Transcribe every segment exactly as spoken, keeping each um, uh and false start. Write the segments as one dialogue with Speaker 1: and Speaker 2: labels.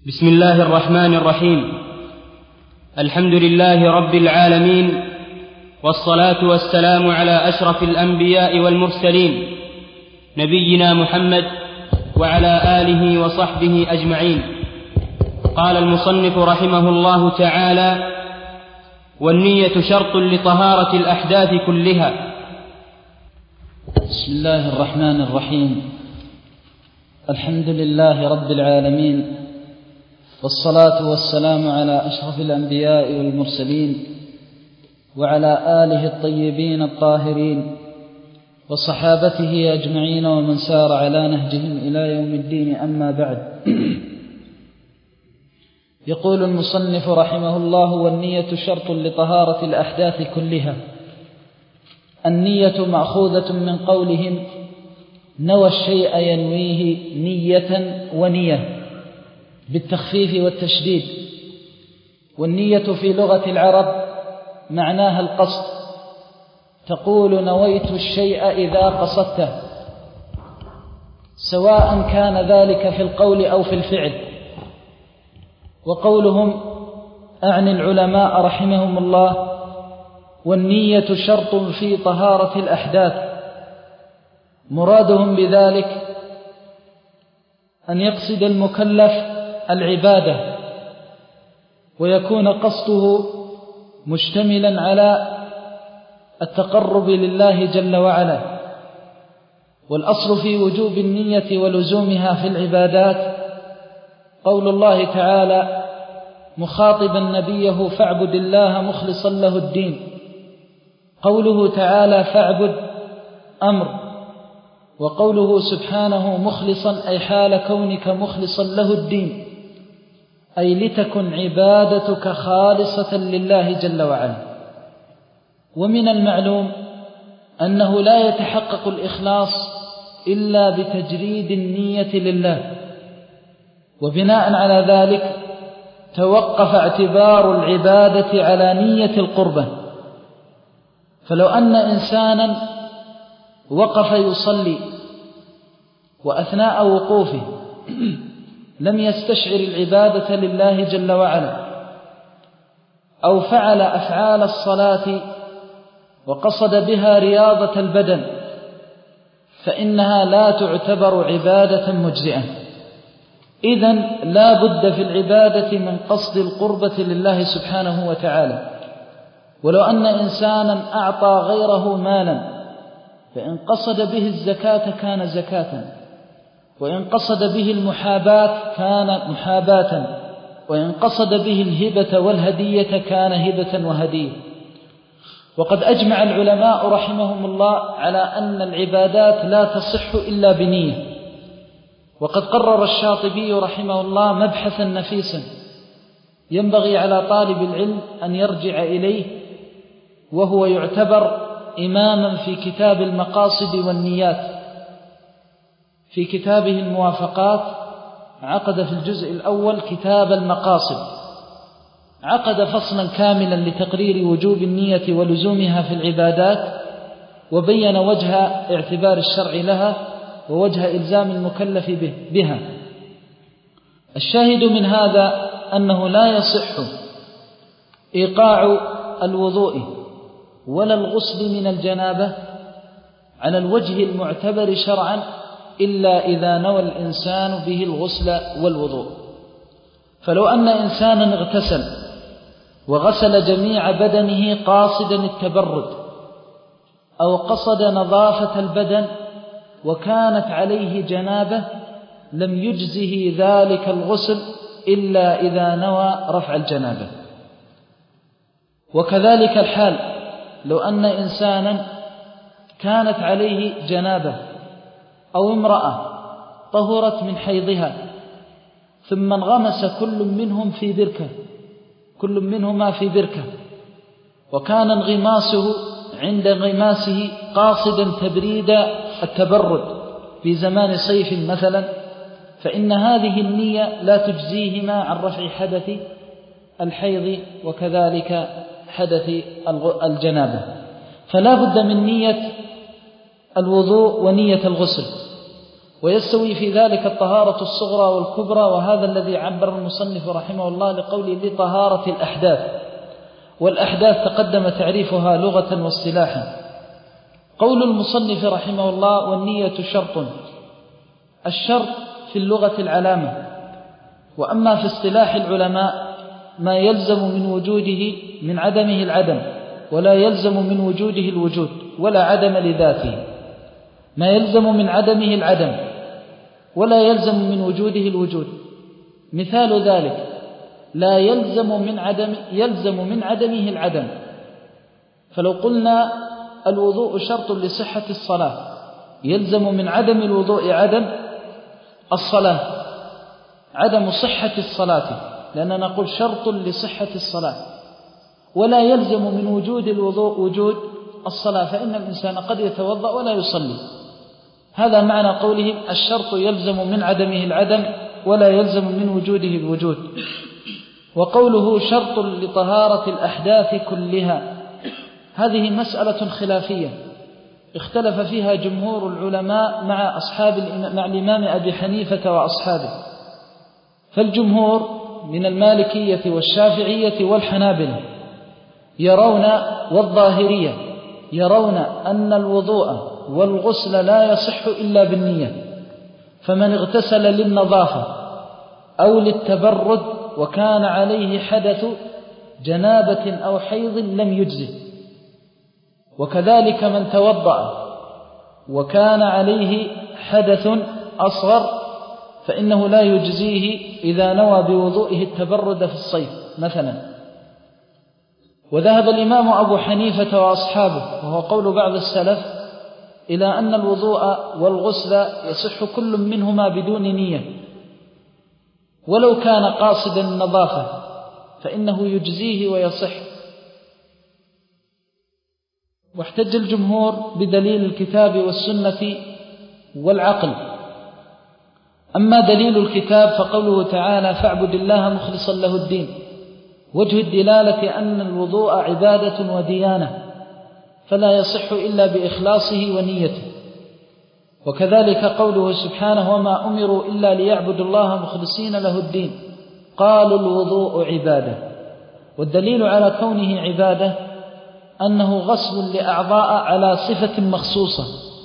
Speaker 1: بسم الله الرحمن الرحيم. الحمد لله رب العالمين، والصلاة والسلام على أشرف الأنبياء والمرسلين نبينا محمد وعلى آله وصحبه أجمعين. قال المصنف رحمه الله تعالى: والنية شرط لطهارة الأحداث كلها.
Speaker 2: بسم الله الرحمن الرحيم. الحمد لله رب العالمين، والصلاة والسلام على أشرف الأنبياء والمرسلين وعلى آله الطيبين الطاهرين وصحابته أجمعين ومن سار على نهجهم إلى يوم الدين. أما بعد، يقول المصنف رحمه الله: والنية شرط لطهارة الأحداث كلها. النية مأخوذة من قولهم نوى الشيء ينويه نية ونية بالتخفيف والتشديد. والنية في لغة العرب معناها القصد، تقول نويت الشيء إذا قصدته، سواء كان ذلك في القول أو في الفعل. وقولهم أعني العلماء رحمهم الله: والنية شرط في طهارة الأحداث، مرادهم بذلك أن يقصد المكلف العبادة ويكون قصده مشتملا على التقرب لله جل وعلا. والأصل في وجوب النية ولزومها في العبادات قول الله تعالى مخاطبا نبيه: فاعبد الله مخلصا له الدين. قوله تعالى فاعبد أمر، وقوله سبحانه مخلصا أي حال كونك مخلصا له الدين، أي لتكن عبادتك خالصة لله جل وعلا. ومن المعلوم أنه لا يتحقق الإخلاص إلا بتجريد النية لله، وبناء على ذلك توقف اعتبار العبادة على نية القربة. فلو أن إنسانا وقف يصلي وأثناء وقوفه لم يستشعر العبادة لله جل وعلا، أو فعل أفعال الصلاة وقصد بها رياضة البدن، فإنها لا تعتبر عبادة مجزئة. إذن لا بد في العبادة من قصد القربة لله سبحانه وتعالى. ولو أن إنسانا أعطى غيره مالا فإن قصد به الزكاة كان زكاة، وإن قصد به المحاباة كان محاباة، وإن قصد به الهبة والهدية كان هبة وهدية. وقد أجمع العلماء رحمهم الله على أن العبادات لا تصح إلا بنية. وقد قرر الشاطبي رحمه الله مبحثا نفيسا ينبغي على طالب العلم أن يرجع إليه، وهو يعتبر إماما في كتاب المقاصد والنيات. في كتابه الموافقات عقد في الجزء الأول كتاب المقاصد، عقد فصلا كاملا لتقرير وجوب النية ولزومها في العبادات، وبين وجه اعتبار الشرع لها ووجه إلزام المكلف به بها. الشاهد من هذا أنه لا يصح إيقاع الوضوء ولا الغسل من الجنابة على الوجه المعتبر شرعا إلا إذا نوى الإنسان به الغسل والوضوء. فلو أن إنسانا اغتسل وغسل جميع بدنه قاصدا التبرد، أو قصد نظافة البدن وكانت عليه جنابة، لم يجزه ذلك الغسل إلا إذا نوى رفع الجنابة. وكذلك الحال لو أن إنسانا كانت عليه جنابة، أو امرأة طهرت من حيضها ثم انغمس كل منهم في بركة كل منهما في بركة وكان انغماسه عند انغماسه قاصدا تبريد التبرد في زمان صيف مثلا، فإن هذه النية لا تجزيهما عن رفع حدث الحيض وكذلك حدث الجنابة. فلا بد من نية الوضوء ونية الغسل. ويستوي في ذلك الطهارة الصغرى والكبرى، وهذا الذي عبر المصنف رحمه الله لقوله لطهارة الأحداث. والأحداث تقدم تعريفها لغة واصطلاحا. قول المصنف رحمه الله والنية شرط. الشرط في اللغة العلامة، وأما في اصطلاح العلماء ما يلزم من وجوده من عدمه العدم، ولا يلزم من وجوده الوجود، ولا عدم لذاته. ما يلزم من عدمه العدم ولا يلزم من وجوده الوجود. مثال ذلك لا يلزم من عدم يلزم من عدمه العدم. فلو قلنا الوضوء شرط لصحة الصلاة، يلزم من عدم الوضوء عدم الصلاة، عدم صحة الصلاة، لأننا نقول شرط لصحة الصلاة. ولا يلزم من وجود الوضوء وجود الصلاة، فإن الإنسان قد يتوضأ ولا يصلي. هذا معنى قولهم الشرط يلزم من عدمه العدم ولا يلزم من وجوده الوجود. وقوله شرط لطهارة الأحداث كلها، هذه مسألة خلافية اختلف فيها جمهور العلماء مع أصحاب مع الإمام أبي حنيفة وأصحابه. فالجمهور من المالكية والشافعية والحنابلة يرون والظاهرية يرون أن الوضوء والغسل لا يصح إلا بالنية. فمن اغتسل للنظافة أو للتبرد وكان عليه حدث جنابة أو حيض لم يجزه. وكذلك من توضأ وكان عليه حدث أصغر فإنه لا يجزيه إذا نوى بوضوئه التبرد في الصيف مثلا. وذهب الإمام أبو حنيفة وأصحابه، وهو قول بعض السلف، إلى أن الوضوء والغسل يصح كل منهما بدون نية، ولو كان قاصدا النظافة فإنه يجزيه ويصح. واحتج الجمهور بدليل الكتاب والسنة والعقل. أما دليل الكتاب فقوله تعالى فاعبد الله مخلصا له الدين، وجه الدلالة أن الوضوء عبادة وديانة، فلا يصح إلا بإخلاصه ونيته. وكذلك قوله سبحانه وما أمروا إلا ليعبدوا الله مخلصين له الدين، قالوا الوضوء عبادة. والدليل على كونه عبادة أنه غسل لأعضاء على صفة مخصوصة،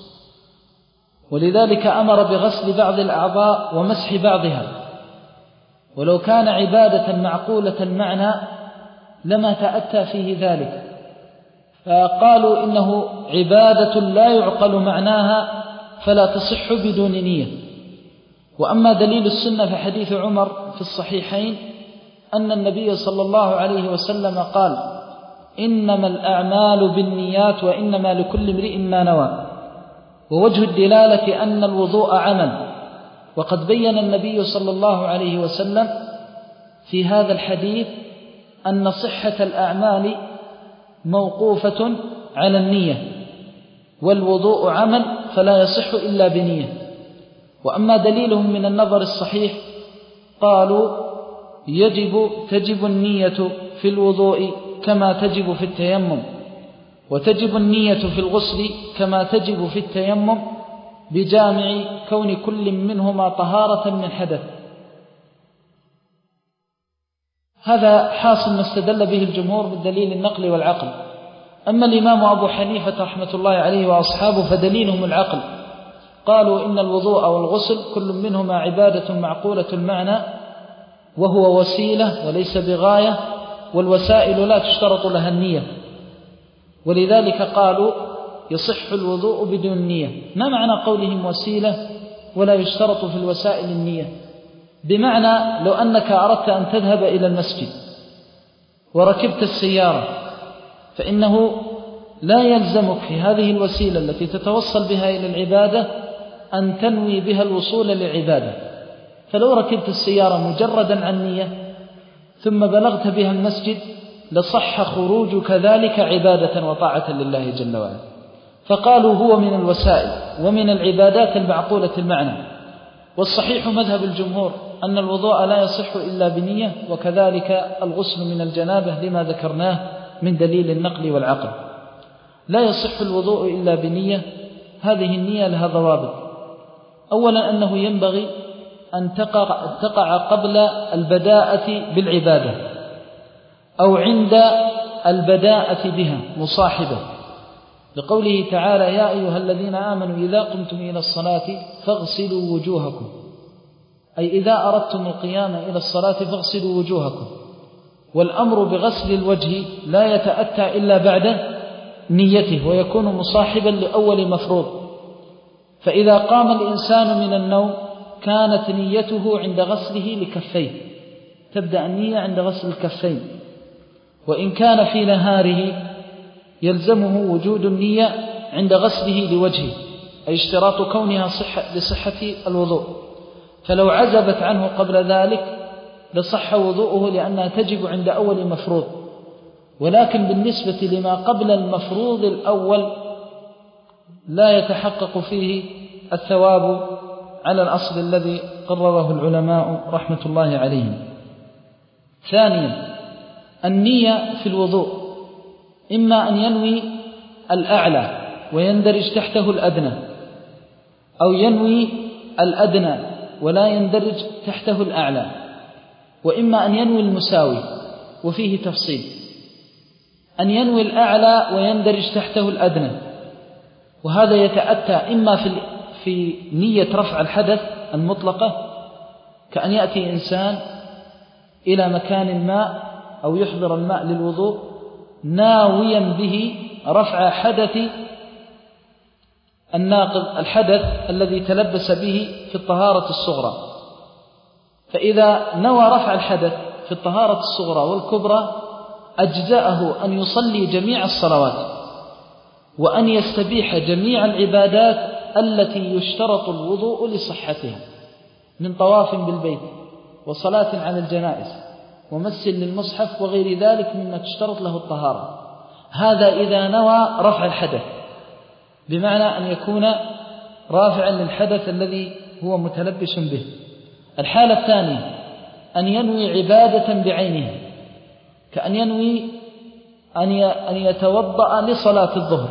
Speaker 2: ولذلك أمر بغسل بعض الأعضاء ومسح بعضها. ولو كان عبادة معقولة المعنى لما تأتى فيه ذلك، فقالوا إنه عبادة لا يعقل معناها فلا تصح بدون نية. وأما دليل السنة فحديث عمر في الصحيحين أن النبي صلى الله عليه وسلم قال إنما الأعمال بالنيات وإنما لكل امرئ ما نوى. ووجه الدلالة أن الوضوء عمل، وقد بين النبي صلى الله عليه وسلم في هذا الحديث أن صحة الأعمال موقوفة على النية، والوضوء عمل فلا يصح إلا بنية. وأما دليلهم من النظر الصحيح قالوا يجب تجب النية في الوضوء كما تجب في التيمم، وتجب النية في الغسل كما تجب في التيمم، بجامع كون كل منهما طهارة من حدث. هذا حاصل ما استدل به الجمهور بالدليل النقل والعقل. أما الإمام أبو حنيفة رحمة الله عليه وأصحابه فدليلهم العقل. قالوا إن الوضوء والغسل كل منهما عبادة معقولة المعنى، وهو وسيلة وليس بغاية، والوسائل لا تشترط لها النية، ولذلك قالوا يصح الوضوء بدون نية. ما معنى قولهم وسيلة ولا يشترط في الوسائل النية؟ بمعنى لو أنك أردت أن تذهب إلى المسجد وركبت السيارة، فإنه لا يلزمك في هذه الوسيلة التي تتوصل بها إلى العبادة أن تنوي بها الوصول للعبادة. فلو ركبت السيارة مجردا عن نية ثم بلغت بها المسجد لصح خروجك ذلك عبادة وطاعة لله جل وعلا. فقالوا هو من الوسائل ومن العبادات المعقولة المعنى. والصحيح مذهب الجمهور أن الوضوء لا يصح إلا بنية، وكذلك الغسل من الجنابة لما ذكرناه من دليل النقل والعقل. لا يصح الوضوء إلا بنية، هذه النية لها ضوابط. أولا أنه ينبغي أن تقع, تقع قبل البداءة بالعبادة أو عند البداءة بها مصاحبة، لقوله تعالى: يا أيها الذين آمنوا إذا قمتم إلى الصلاة فاغسلوا وجوهكم، أي إذا أردتم القيام إلى الصلاة فاغسلوا وجوهكم. والأمر بغسل الوجه لا يتأتى إلا بعد نيته، ويكون مصاحبا لأول مفروض. فإذا قام الإنسان من النوم كانت نيته عند غسله لكفيه، تبدأ النية عند غسل الكفين. وإن كان في نهاره يلزمه وجود النية عند غسله لوجهه، أي اشتراط كونها صحة لصحة الوضوء. فلو عزبت عنه قبل ذلك لصح وضوءه لأنها تجب عند أول مفروض. ولكن بالنسبة لما قبل المفروض الأول لا يتحقق فيه الثواب على الأصل الذي قرره العلماء رحمة الله عليهم. ثانيا، النية في الوضوء إما أن ينوي الأعلى ويندرج تحته الأدنى، أو ينوي الأدنى ولا يندرج تحته الأعلى، وإما أن ينوي المساوي، وفيه تفصيل. أن ينوي الأعلى ويندرج تحته الأدنى، وهذا يتأتى إما في في نية رفع الحدث المطلقة، كأن يأتي إنسان إلى مكان الماء أو يحضر الماء للوضوء ناويا به رفع حدث الناقض، الحدث الذي تلبس به في الطهارة الصغرى. فإذا نوى رفع الحدث في الطهارة الصغرى والكبرى أجزأه أن يصلي جميع الصلوات، وأن يستبيح جميع العبادات التي يشترط الوضوء لصحتها، من طواف بالبيت وصلاة على الجنائز ومس للمصحف وغير ذلك مما تشترط له الطهارة. هذا إذا نوى رفع الحدث، بمعنى أن يكون رافعا للحدث الذي هو متلبس به. الحالة الثانية أن ينوي عبادة بعينها، كأن ينوي أن يتوضأ لصلاة الظهر،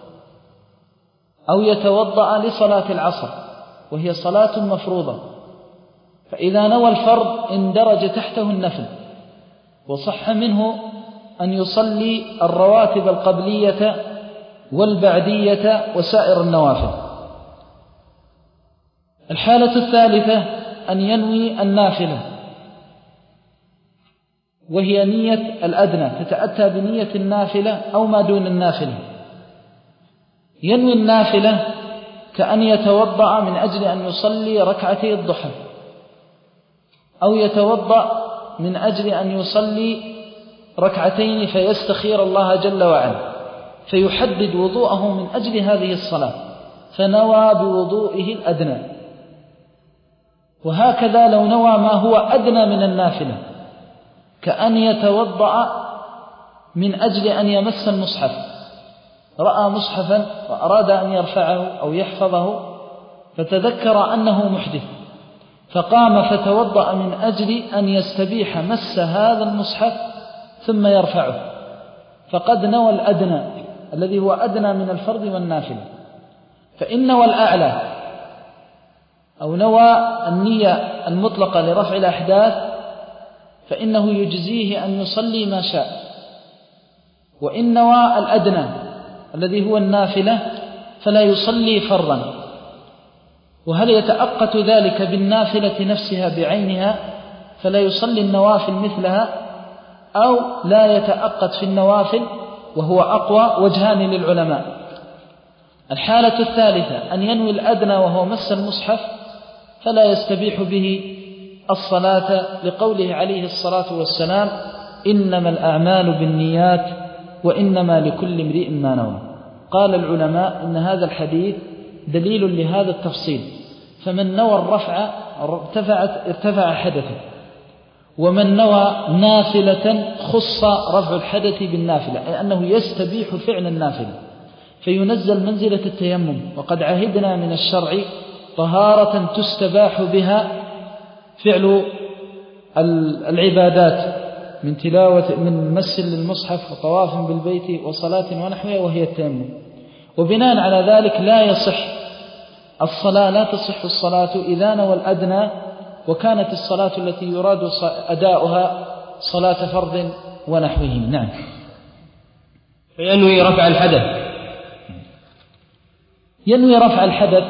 Speaker 2: أو يتوضأ لصلاة العصر، وهي صلاة مفروضة. فإذا نوى الفرض اندرج تحته النفل، وصح منه أن يصلي الرواتب القبلية والبعدية وسائر النوافل. الحالة الثالثة أن ينوي النافلة، وهي نية الأدنى، تتأتى بنية النافلة أو ما دون النافلة. ينوي النافلة كأن يتوضأ من أجل أن يصلي ركعتي الضحى، أو يتوضأ من أجل أن يصلي ركعتين فيستخير الله جل وعلا، فيحدد وضوءه من أجل هذه الصلاة، فنوى بوضوئه الأدنى. وهكذا لو نوى ما هو أدنى من النافلة، كأن يتوضأ من أجل أن يمس المصحف، رأى مصحفا وأراد أن يرفعه أو يحفظه، فتذكر أنه محدث، فقام فتوضأ من أجل أن يستبيح مس هذا المصحف ثم يرفعه، فقد نوى الأدنى الذي هو أدنى من الفرض والنافلة. فإن نوى الأعلى أو نوى النية المطلقة لرفع الأحداث فإنه يجزيه أن يصلي ما شاء. وإن نوى الأدنى الذي هو النافلة فلا يصلي فرضا. وهل يتأقت ذلك بالنافلة نفسها بعينها فلا يصلي النوافل مثلها، أو لا يتأقت في النوافل، وهو أقوى وجهان للعلماء. الحالة الثالثة أن ينوي الأدنى وهو مس المصحف، فلا يستبيح به الصلاة، لقوله عليه الصلاة والسلام: إنما الأعمال بالنيات وإنما لكل امرئ ما نوى. قال العلماء إن هذا الحديث دليل لهذا التفصيل، فمن نوى الرفع ارتفعت ارتفع حدثه، ومن نوى نافلة خص رفع الحدث بالنافلة، أي أنه يستبيح فعل النافلة فينزل منزلة التيمم. وقد عهدنا من الشرع طهارة تستباح بها فعل العبادات من تلاوة من مس للمصحف وطواف بالبيت وصلاة ونحوها، وهي التيمم. وبناء على ذلك لا يصح الصلاة لا تصح الصلاة إذا نوى الأدنى وكانت الصلاة التي يراد أداؤها صلاة فرض ونحوه. نعم.
Speaker 1: فينوي رفع الحدث.
Speaker 2: ينوي رفع الحدث،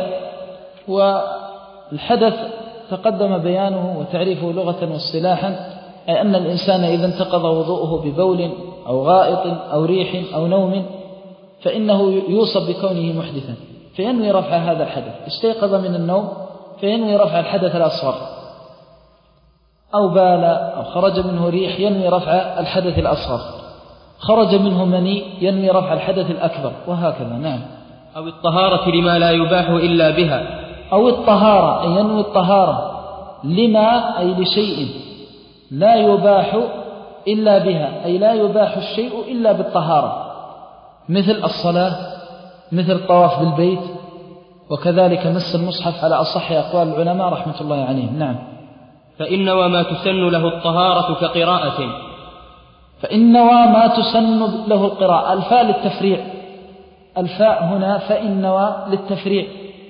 Speaker 2: والحدث تقدم بيانه وتعريفه لغة واصطلاحا، أي أن الإنسان إذا انتقض وضوءه ببول أو غائط أو ريح أو نوم فإنه يوصف بكونه محدثا، فينوي رفع هذا الحدث. استيقظ من النوم فينوي رفع الحدث الأصغر، أو بال أو خرج منه ريح ينوي رفع الحدث الأصغر، خرج منه مني ينوي رفع الحدث الأكبر، وهكذا. نعم.
Speaker 1: أو الطهارة لما لا يباح إلا بها،
Speaker 2: أو الطهارة أي ينوي الطهارة لما أي لشيء لا يباح إلا بها، أي لا يباح الشيء إلا بالطهارة، مثل الصلاة، مثل الطواف بالبيت، وكذلك مس المصحف على أصح أقوال العلماء رحمة الله عليهم. نعم.
Speaker 1: فإن وما تسن له الطهارة كقراءة،
Speaker 2: فإن وما تسن له القراءة، الفاء للتفريع، الفاء هنا فإن للتفريع،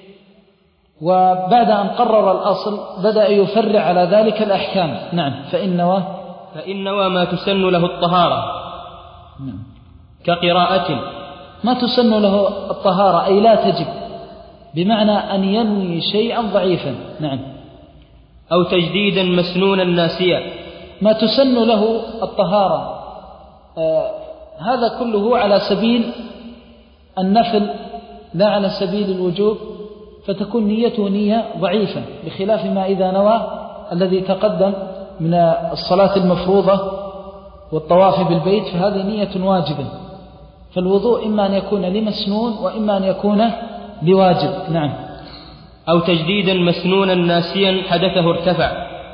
Speaker 2: وبعد أن قرر الأصل بدأ يفرع على ذلك الأحكام. نعم. فإن
Speaker 1: فإن وما تسن له الطهارة
Speaker 2: نعم.
Speaker 1: كقراءة،
Speaker 2: ما تسن له الطهارة أي لا تجب، بمعنى أن ينوي شيئا ضعيفا. نعم.
Speaker 1: أو تجديدا مسنونا ناسيا،
Speaker 2: ما تسن له الطهارة آه هذا كله على سبيل النفل لا على سبيل الوجوب، فتكون نيته نية ضعيفة، بخلاف ما إذا نوى الذي تقدم من الصلاة المفروضة والطواف بالبيت، فهذه نية واجبة. فالوضوء إما أن يكون لمسنون وإما أن يكون لواجب. نعم.
Speaker 1: أو تجديدا مسنونا ناسيا حدثه ارتفع،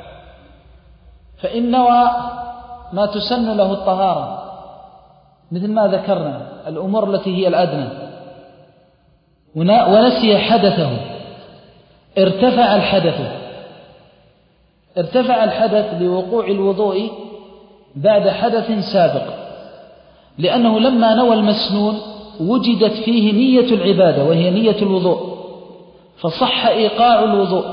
Speaker 2: فإن نوى ما تسن له الطهارة مثل ما ذكرنا الأمور التي هي الأدنى، ونسي حدثه، ارتفع الحدث، ارتفع الحدث لوقوع الوضوء بعد حدث سابق، لأنه لما نوى المسنون وجدت فيه نية العبادة وهي نية الوضوء، فصح إيقاع الوضوء،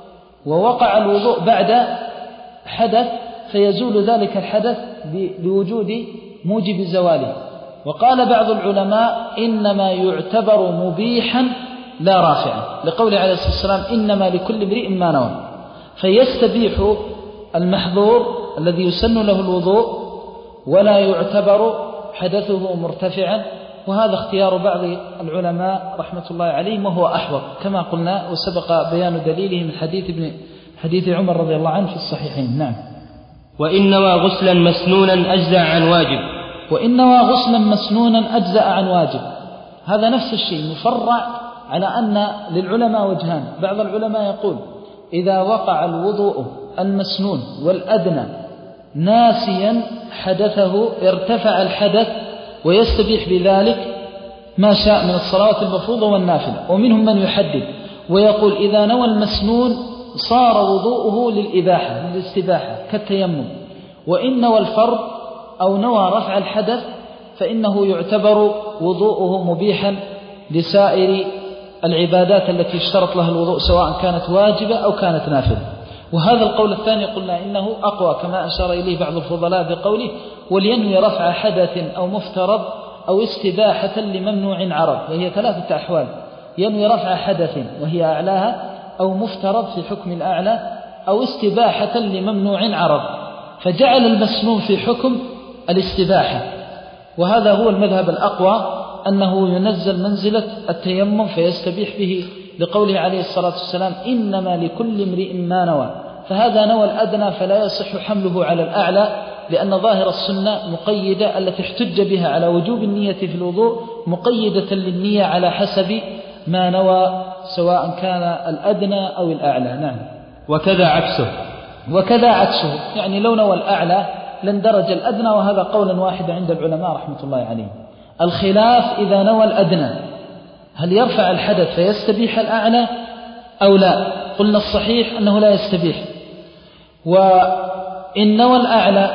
Speaker 2: ووقع الوضوء بعد حدث فيزول ذلك الحدث بوجود موجب زواله. وقال بعض العلماء إنما يعتبر مبيحا لا رافعا، لقول عليه الصلاة والسلام إنما لكل امرئ ما نوى، فيستبيح المحظور الذي يسن له الوضوء ولا يعتبر حدثه مرتفعا. وهذا اختيار بعض العلماء رحمة الله عليهم وهو أحوط، كما قلنا وسبق بيان دليله من حديث ابن حديث عمر رضي الله عنه في الصحيحين. نعم.
Speaker 1: وإن نوى غسلا مسنونا أجزأ عن واجب،
Speaker 2: وإن نوى غسلا مسنونا أجزأ عن واجب، هذا نفس الشيء مفرع على أن للعلماء وجهان. بعض العلماء يقول إذا وقع الوضوء المسنون والأدنى ناسيا حدثه ارتفع الحدث ويستبيح بذلك ما شاء من الصلوات المفروضة والنافلة. ومنهم من يحدد ويقول إذا نوى المسنون صار وضوءه للإباحة للاستباحة كالتيمم، وإن نوى الفرض أو نوى رفع الحدث فإنه يعتبر وضوءه مبيحا لسائر العبادات التي اشترط لها الوضوء سواء كانت واجبة أو كانت نافلة. وهذا القول الثاني قلنا إنه أقوى، كما أشار إليه بعض الفضلاء بقوله ولينوي رفع حدث أو مفترض أو استباحة لممنوع عرض، وهي ثلاثة أحوال: ينوي رفع حدث وهي أعلاها، أو مفترض في حكم الأعلى، أو استباحة لممنوع عرض، فجعل المسنون في حكم الاستباحة. وهذا هو المذهب الأقوى أنه ينزل منزلة التيمم فيستبيح به، لقوله عليه الصلاة والسلام إنما لكل امرئ ما نوى، فهذا نوى الأدنى فلا يصح حمله على الأعلى، لأن ظاهر السنة مقيدة التي احتج بها على وجوب النية في الوضوء مقيدة للنية على حسب ما نوى سواء كان الأدنى أو الأعلى. نعم.
Speaker 1: وكذا عكسه
Speaker 2: وكذا عكسه يعني لو نوى الأعلى لاندرج الأدنى، وهذا قولا واحد عند العلماء رحمة الله عليهم. الخلاف إذا نوى الأدنى هل يرفع الحدث فيستبيح الأعلى أو لا؟ قلنا الصحيح أنه لا يستبيح. وإن نوى الأعلى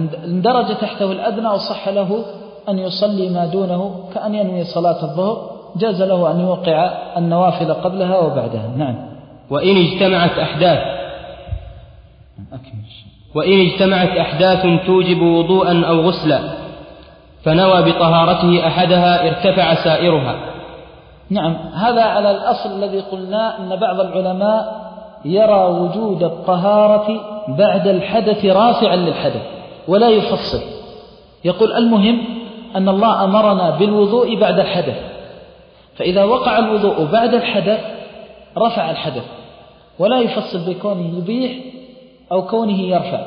Speaker 2: واندرج تحته الأدنى وصح له أن يصلي ما دونه، كأن ينوي صلاة الظهر جاز له أن يوقع النوافل قبلها وبعدها. نعم.
Speaker 1: وإن اجتمعت أحداث وإن اجتمعت أحداث توجب وضوءا أو غسلا فنوى بطهارته أحدها ارتفع سائرها.
Speaker 2: نعم، هذا على الأصل الذي قلنا أن بعض العلماء يرى وجود الطهارة بعد الحدث رافعا للحدث ولا يفصل، يقول المهم أن الله أمرنا بالوضوء بعد الحدث، فإذا وقع الوضوء بعد الحدث رفع الحدث ولا يفصل بكونه يبيح أو كونه يرفع.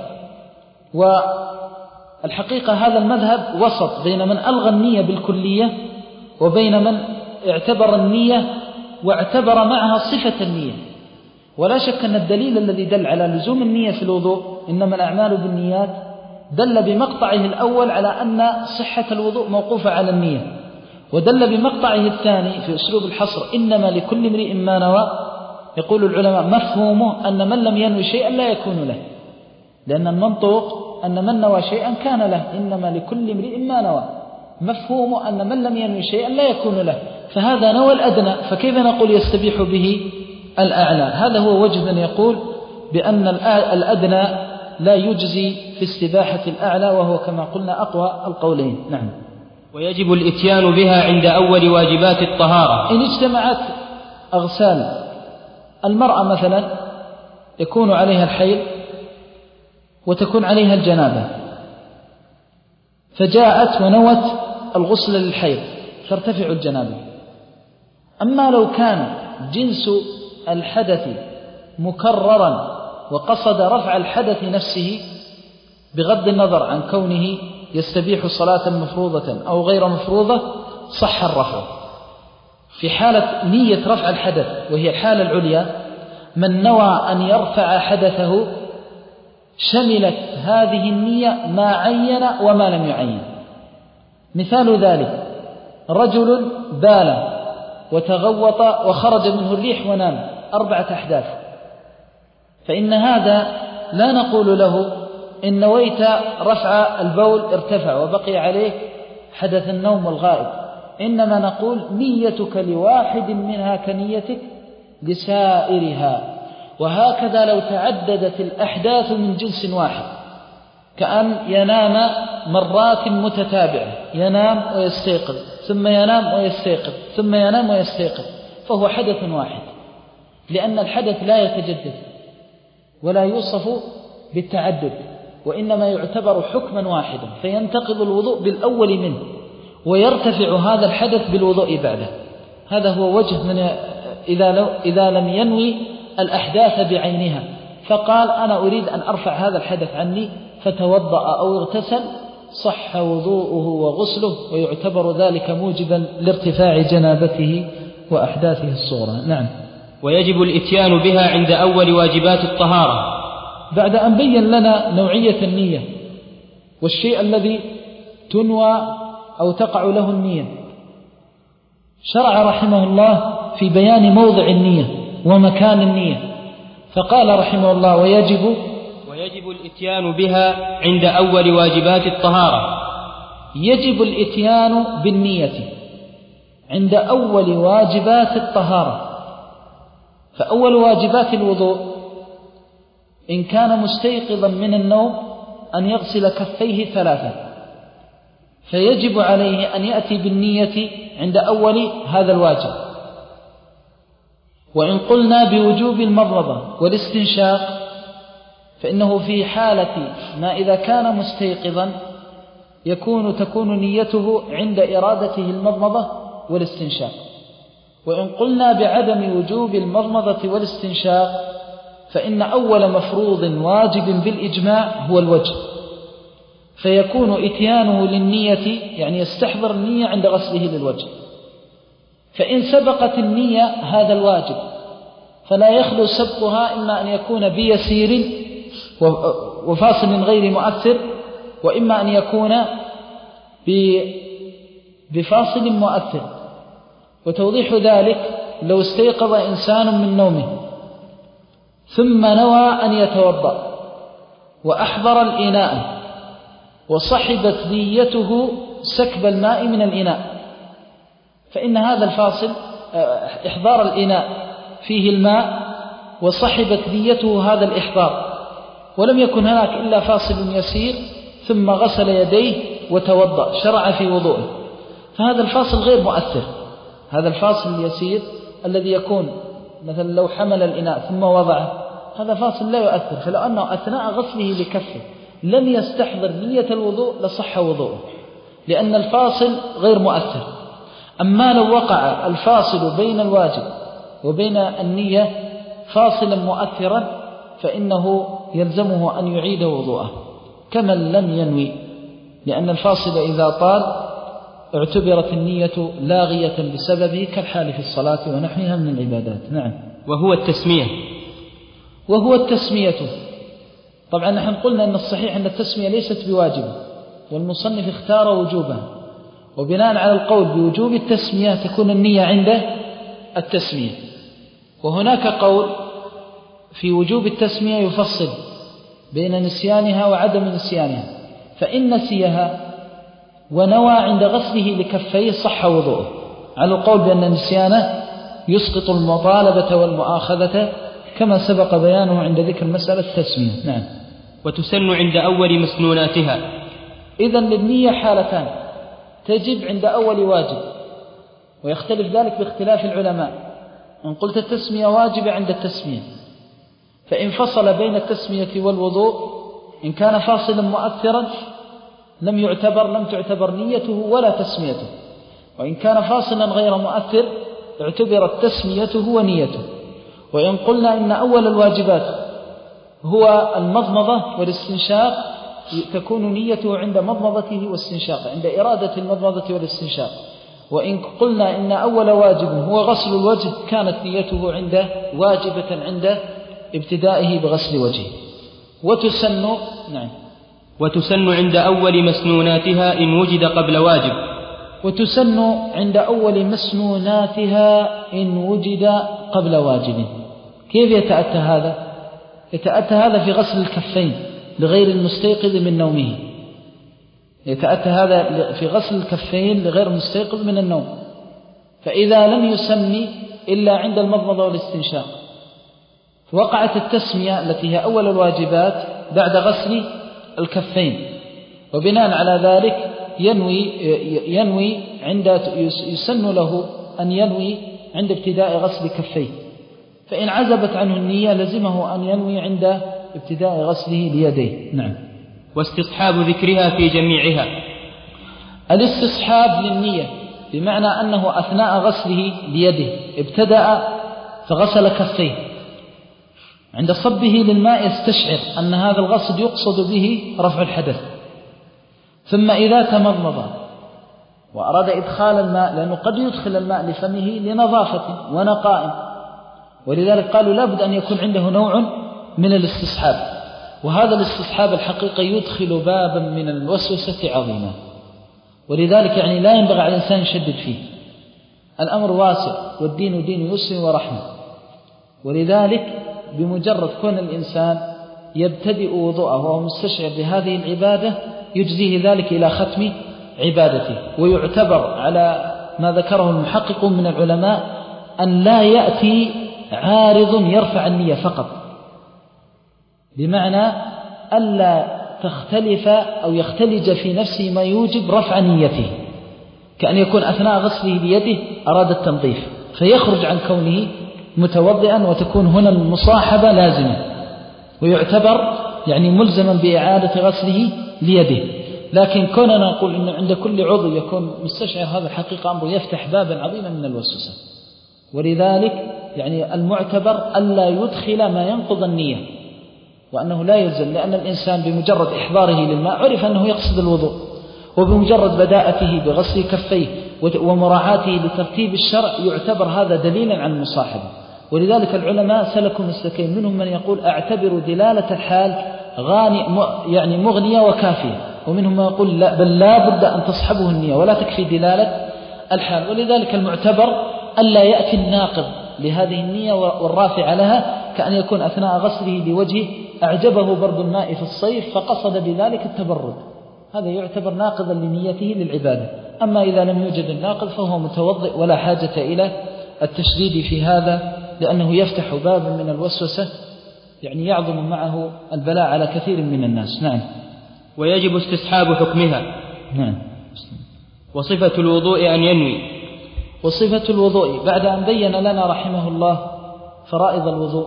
Speaker 2: والحقيقة هذا المذهب وسط بين من ألغى النية بالكلية وبين من اعتبر النية واعتبر معها صفة النية. ولا شك أن الدليل الذي دل على لزوم النية في الوضوء إنما الأعمال بالنيات دل بمقطعه الأول على أن صحة الوضوء موقوفة على النية، ودل بمقطعه الثاني في أسلوب الحصر إنما لكل امرئ ما نوى. يقول العلماء مفهومه أن من لم ينوي شيئا لا يكون له، لأن المنطوق أن من نوى شيئا كان له، إنما لكل امرئ ما نوى. مفهومه أن من لم ينوي شيئا لا يكون له، فهذا نوى الأدنى، فكيف نقول يستبيح به الأعلى؟ هذا هو وجه من يقول بأن الأدنى لا يجزي في استباحة الأعلى، وهو كما قلنا أقوى القولين. نعم.
Speaker 1: ويجب الإتيان بها عند أول واجبات الطهارة.
Speaker 2: إن اجتمعت أغسال المرأة مثلا يكون عليها الحيض وتكون عليها الجنابة، فجاءت ونوت الغسل للحيض ترتفع الجنابة. أما لو كان جنس الحدث مكررا وقصد رفع الحدث نفسه بغض النظر عن كونه يستبيح صلاة مفروضة أو غير مفروضة صح الرفع. في حالة نية رفع الحدث وهي الحالة العليا، من نوى أن يرفع حدثه شملت هذه النية ما عين وما لم يعين. مثال ذلك رجل بال وتغوط وخرج منه الريح ونام، أربعة أحداث، فإن هذا لا نقول له إن نويت رفع البول ارتفع وبقي عليه حدث النوم والغائب، إنما نقول نيتك لواحد منها كنيتك لسائرها. وهكذا لو تعددت الأحداث من جنس واحد، كأن ينام مرات متتابعة، ينام ويستيقظ ثم ينام ويستيقظ ثم ينام ويستيقظ، فهو حدث واحد، لأن الحدث لا يتجدد ولا يوصف بالتعدد، وإنما يعتبر حكما واحدا، فينتقض الوضوء بالأول منه ويرتفع هذا الحدث بالوضوء بعده. هذا هو وجه من إذا, لو إذا لم ينوي الأحداث بعينها فقال أنا أريد أن أرفع هذا الحدث عني فتوضأ أو اغتسل، صح وضوءه وغسله، ويعتبر ذلك موجبا لارتفاع جنابته وأحداثه الصغرى. نعم.
Speaker 1: ويجب الإتيان بها عند أول واجبات الطهارة.
Speaker 2: بعد أن بين لنا نوعية النية والشيء الذي تنوى أو تقع له النية، شرع رحمه الله في بيان موضع النية ومكان النية، فقال رحمه الله ويجب
Speaker 1: ويجب الإتيان بها عند أول واجبات الطهارة.
Speaker 2: يجب الإتيان بالنية عند أول واجبات الطهارة. فأول واجبات الوضوء إن كان مستيقظا من النوم أن يغسل كفيه ثلاثة، فيجب عليه أن يأتي بالنية عند أول هذا الواجب. وإن قلنا بوجوب المضمضة والاستنشاق فإنه في حالة ما إذا كان مستيقظا يكون تكون نيته عند إرادته المضمضة والاستنشاق. وإن قلنا بعدم وجوب المضمضة والاستنشاق فإن أول مفروض واجب بالإجماع هو الوجه، فيكون إتيانه للنية يعني يستحضر النية عند غسله للوجه. فإن سبقت النية هذا الواجب فلا يخلو سبقها إما أن يكون بيسير وفاصل غير مؤثر، وإما أن يكون بفاصل مؤثر. وتوضيح ذلك لو استيقظ إنسان من نومه ثم نوى أن يتوضأ وأحضر الإناء وصحبت نيته سكب الماء من الإناء، فإن هذا الفاصل إحضار الإناء فيه الماء وصحبت نيته هذا الإحضار، ولم يكن هناك إلا فاصل يسير، ثم غسل يديه وتوضأ شرع في وضوءه، فهذا الفاصل غير مؤثر. هذا الفاصل اليسير الذي يكون مثلا لو حمل الإناء ثم وضعه، هذا فاصل لا يؤثر، فلو أنه أثناء غسله لكفه لم يستحضر نية الوضوء لصح وضوءه، لأن الفاصل غير مؤثر. أما لو وقع الفاصل بين الواجب وبين النية فاصلا مؤثرا فإنه يلزمه أن يعيد وضوءه كمن لم ينوي، لأن الفاصل إذا طال اعتبرت النية لاغية بسببه كالحال في الصلاة ونحوها من العبادات. نعم.
Speaker 1: وهو التسمية
Speaker 2: وهو التسمية طبعا نحن قلنا أن الصحيح أن التسمية ليست بواجبة، والمصنف اختار وجوبها، وبناء على القول بوجوب التسمية تكون النية عند التسمية. وهناك قول في وجوب التسمية يفصل بين نسيانها وعدم نسيانها، فإن نسيها ونوى عند غسله لكفيه صح وضوءه، على القول بأن نسيانه يسقط المطالبة والمؤاخذة كما سبق بيانه عند ذكر مسألة التسمية. نعم.
Speaker 1: وتسن عند أول مسنوناتها.
Speaker 2: إذن للنية حالتان، تجب عند أول واجب، ويختلف ذلك باختلاف العلماء. إن قلت التسمية واجبة عند التسمية، فإن فصل بين التسمية والوضوء إن كان فاصلا مؤثرا لم يعتبر لم تعتبر نيته ولا تسميته، وإن كان فاصلا غير مؤثر اعتبرت تسميته ونيته. وإن قلنا إن أول الواجبات هو المضمضة والاستنشاق تكون نيته عند مضمضته والاستنشاق، عند إرادة المضمضة والاستنشاق. وإن قلنا إن أول واجب هو غسل الوجه كانت نيته عند واجبة عند ابتدائه بغسل وجهه. وتسن نعم
Speaker 1: وتسن عند أول مسنوناتها إن وجد قبل واجب.
Speaker 2: وتسن عند أول مسنوناتها إن وجد قبل واجب. كيف يتأتى هذا؟ يتأتى هذا في غسل الكفين لغير المستيقظ من نومه، يتأتى هذا في غسل الكفين لغير المستيقظ من النوم. فإذا لم يسمي إلا عند المضمضة والاستنشاق فوقعت التسمية التي هي أول الواجبات بعد غسل الكفين، وبناء على ذلك ينوي ينوي عند يسن له أن ينوي عند ابتداء غسل كفيه، فإن عزبت عنه النية لزمه أن ينوي عند ابتداء غسله ليديه. نعم.
Speaker 1: واستصحاب ذكرها في جميعها.
Speaker 2: الاستصحاب للنية بمعنى أنه أثناء غسله ليده ابتدأ فغسل كفيه، عند صبه للماء يستشعر أن هذا الغسل يقصد به رفع الحدث، ثم إذا تمضمض وأراد إدخال الماء، لأنه قد يدخل الماء لفمه لنظافة ونقاء، ولذلك قالوا لابد أن يكون عنده نوع من الاستصحاب، وهذا الاستصحاب الحقيقة يدخل بابا من الوسوسة عظيمة، ولذلك يعني لا ينبغي على الإنسان يشدد فيه. الأمر واسع والدين دين يسر ورحمة، ولذلك بمجرد كون الإنسان يبتدئ وضوءه وهو مستشعر بهذه العبادة يجزيه ذلك إلى ختم عبادته. ويعتبر على ما ذكره المحقق من العلماء أن لا يأتي عارض يرفع النية فقط، بمعنى ألا تختلف أو يختلج في نفسه ما يوجب رفع نيته، كأن يكون أثناء غسله بيده أراد التنظيف فيخرج عن كونه متوضئا، وتكون هنا المصاحبة لازمة، ويعتبر يعني ملزما بإعادة غسله ليده. لكن كوننا نقول إن عند كل عضو يكون مستشعر، هذا الحقيقة أمر يفتح بابا عظيما من الوسوسة، ولذلك يعني المعتبر ألا يدخل ما ينقض النية، وأنه لا يلزم، لأن الإنسان بمجرد إحضاره للماء عرف أنه يقصد الوضوء، وبمجرد بداءته بغسل كفيه ومراعاته لترتيب الشرع يعتبر هذا دليلا عن المصاحبة. ولذلك العلماء سلكوا مسلكين، منهم من يقول أعتبر دلالة الحال غاني يعني مغنية وكافية، ومنهم من يقول لا بل لا بد أن تصحبه النية ولا تكفي دلالة الحال. ولذلك المعتبر ألا يأتي الناقض لهذه النية والرافع لها، كأن يكون أثناء غسله لوجهه أعجبه برد الماء في الصيف فقصد بذلك التبرد، هذا يعتبر ناقضا لنيته للعبادة. أما إذا لم يوجد الناقض فهو متوضئ ولا حاجة إلى التشديد في هذا، لأنه يفتح بابا من الوسوسة يعني يعظم معه البلاء على كثير من الناس. نعم.
Speaker 1: ويجب استصحاب حكمها.
Speaker 2: نعم.
Speaker 1: وصفة الوضوء أن ينوي.
Speaker 2: وصفة الوضوء بعد أن بين لنا رحمه الله فرائض الوضوء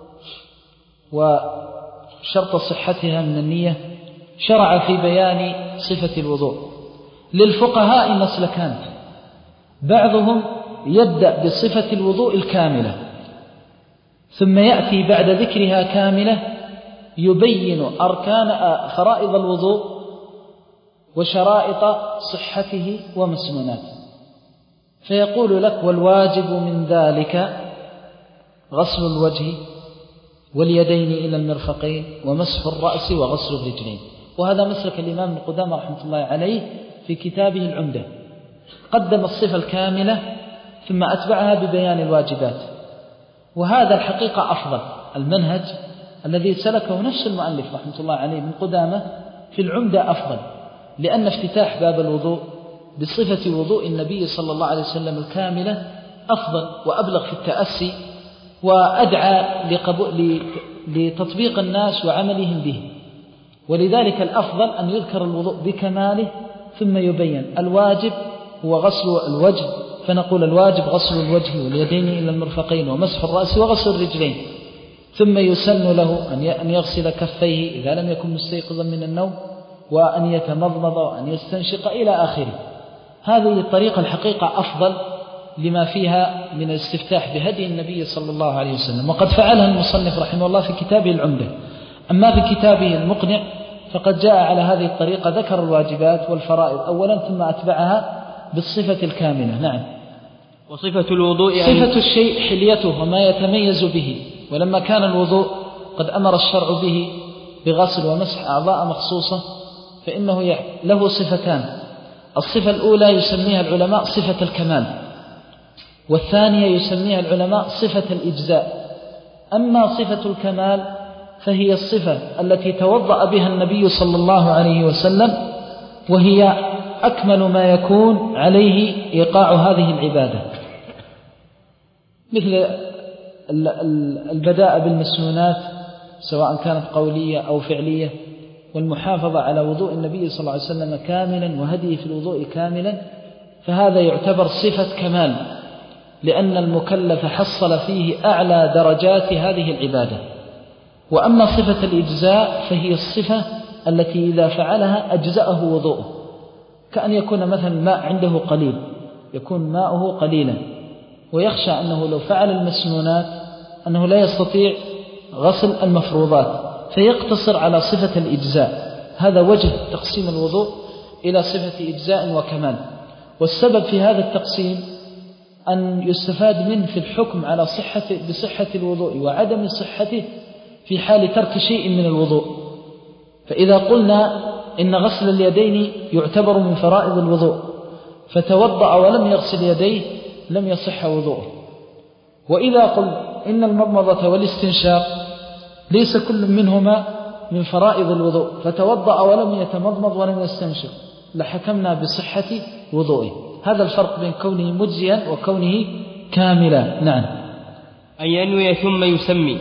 Speaker 2: وشرط صحتها من النية، شرع في بيان صفة الوضوء. للفقهاء مسلكان، بعضهم يبدأ بصفة الوضوء الكاملة ثم يأتي بعد ذكرها كاملة يبين أركان فرائض الوضوء وشرائط صحته ومسنوناته، فيقول لك: والواجب من ذلك غسل الوجه واليدين إلى المرفقين ومسح الرأس وغسل الرجلين. وهذا مسلك الإمام ابن قدامة رحمة الله عليه في كتابه العمدة، قدم الصفة الكاملة ثم أتبعها ببيان الواجبات. وهذا الحقيقة أفضل المنهج الذي سلكه نفس المؤلف رحمة الله عليه ابن قدامة في العمدة أفضل، لأن افتتاح باب الوضوء بصفة وضوء النبي صلى الله عليه وسلم الكاملة أفضل وأبلغ في التأسي وأدعى لتطبيق الناس وعملهم به. ولذلك الأفضل أن يذكر الوضوء بكماله ثم يبين. الواجب هو غسل الوجه، فنقول الواجب غسل الوجه واليدين إلى المرفقين ومسح الرأس وغسل الرجلين، ثم يسن له أن يغسل كفيه إذا لم يكن مستيقظا من النوم، وأن يتمضمض وأن يستنشق إلى آخره. هذه الطريقة الحقيقة أفضل لما فيها من الاستفتاح بهدي النبي صلى الله عليه وسلم، وقد فعلها المصنف رحمه الله في كتابه العمدة. أما في كتابه المقنع فقد جاء على هذه الطريقة، ذكر الواجبات والفرائض أولا ثم أتبعها بالصفة الكاملة. نعم.
Speaker 1: وصفة الوضوء
Speaker 2: صفة الشيء حليته وما يتميز به. ولما كان الوضوء قد أمر الشرع به بغسل ومسح أعضاء مخصوصة فإنه له صفتان. الصفة الأولى يسميها العلماء صفة الكمال، والثانية يسميها العلماء صفة الإجزاء. أما صفة الكمال فهي الصفة التي توضأ بها النبي صلى الله عليه وسلم، وهي أكمل ما يكون عليه إيقاع هذه العبادة، مثل البداء بالمسنونات سواء كانت قولية أو فعلية، والمحافظة على وضوء النبي صلى الله عليه وسلم كاملا وهديه في الوضوء كاملا، فهذا يعتبر صفة كمال، لأن المكلف حصل فيه أعلى درجات هذه العبادة. وأما صفة الإجزاء فهي الصفة التي إذا فعلها أجزأه وضوءه، كأن يكون مثلا الماء عنده قليل، يكون ماؤه قليلا، ويخشى أنه لو فعل المسنونات أنه لا يستطيع غسل المفروضات، فيقتصر على صفة الإجزاء. هذا وجه تقسيم الوضوء إلى صفة إجزاء وكمال. والسبب في هذا التقسيم أن يستفاد منه في الحكم على صحة بصحة الوضوء وعدم صحته في حال ترك شيء من الوضوء. فإذا قلنا إن غسل اليدين يعتبر من فرائض الوضوء فتوضأ ولم يغسل يديه لم يصح وضوءه. وإذا قل إن المضمضة والاستنشاق ليس كل منهما من فرائض الوضوء فتوضأ ولم يتمضمض ولم يستنشق لحكمنا بصحة وضوءه. هذا الفرق بين كونه مجزيا وكونه كاملا. نعم.
Speaker 1: أن ينوي ثم يسمي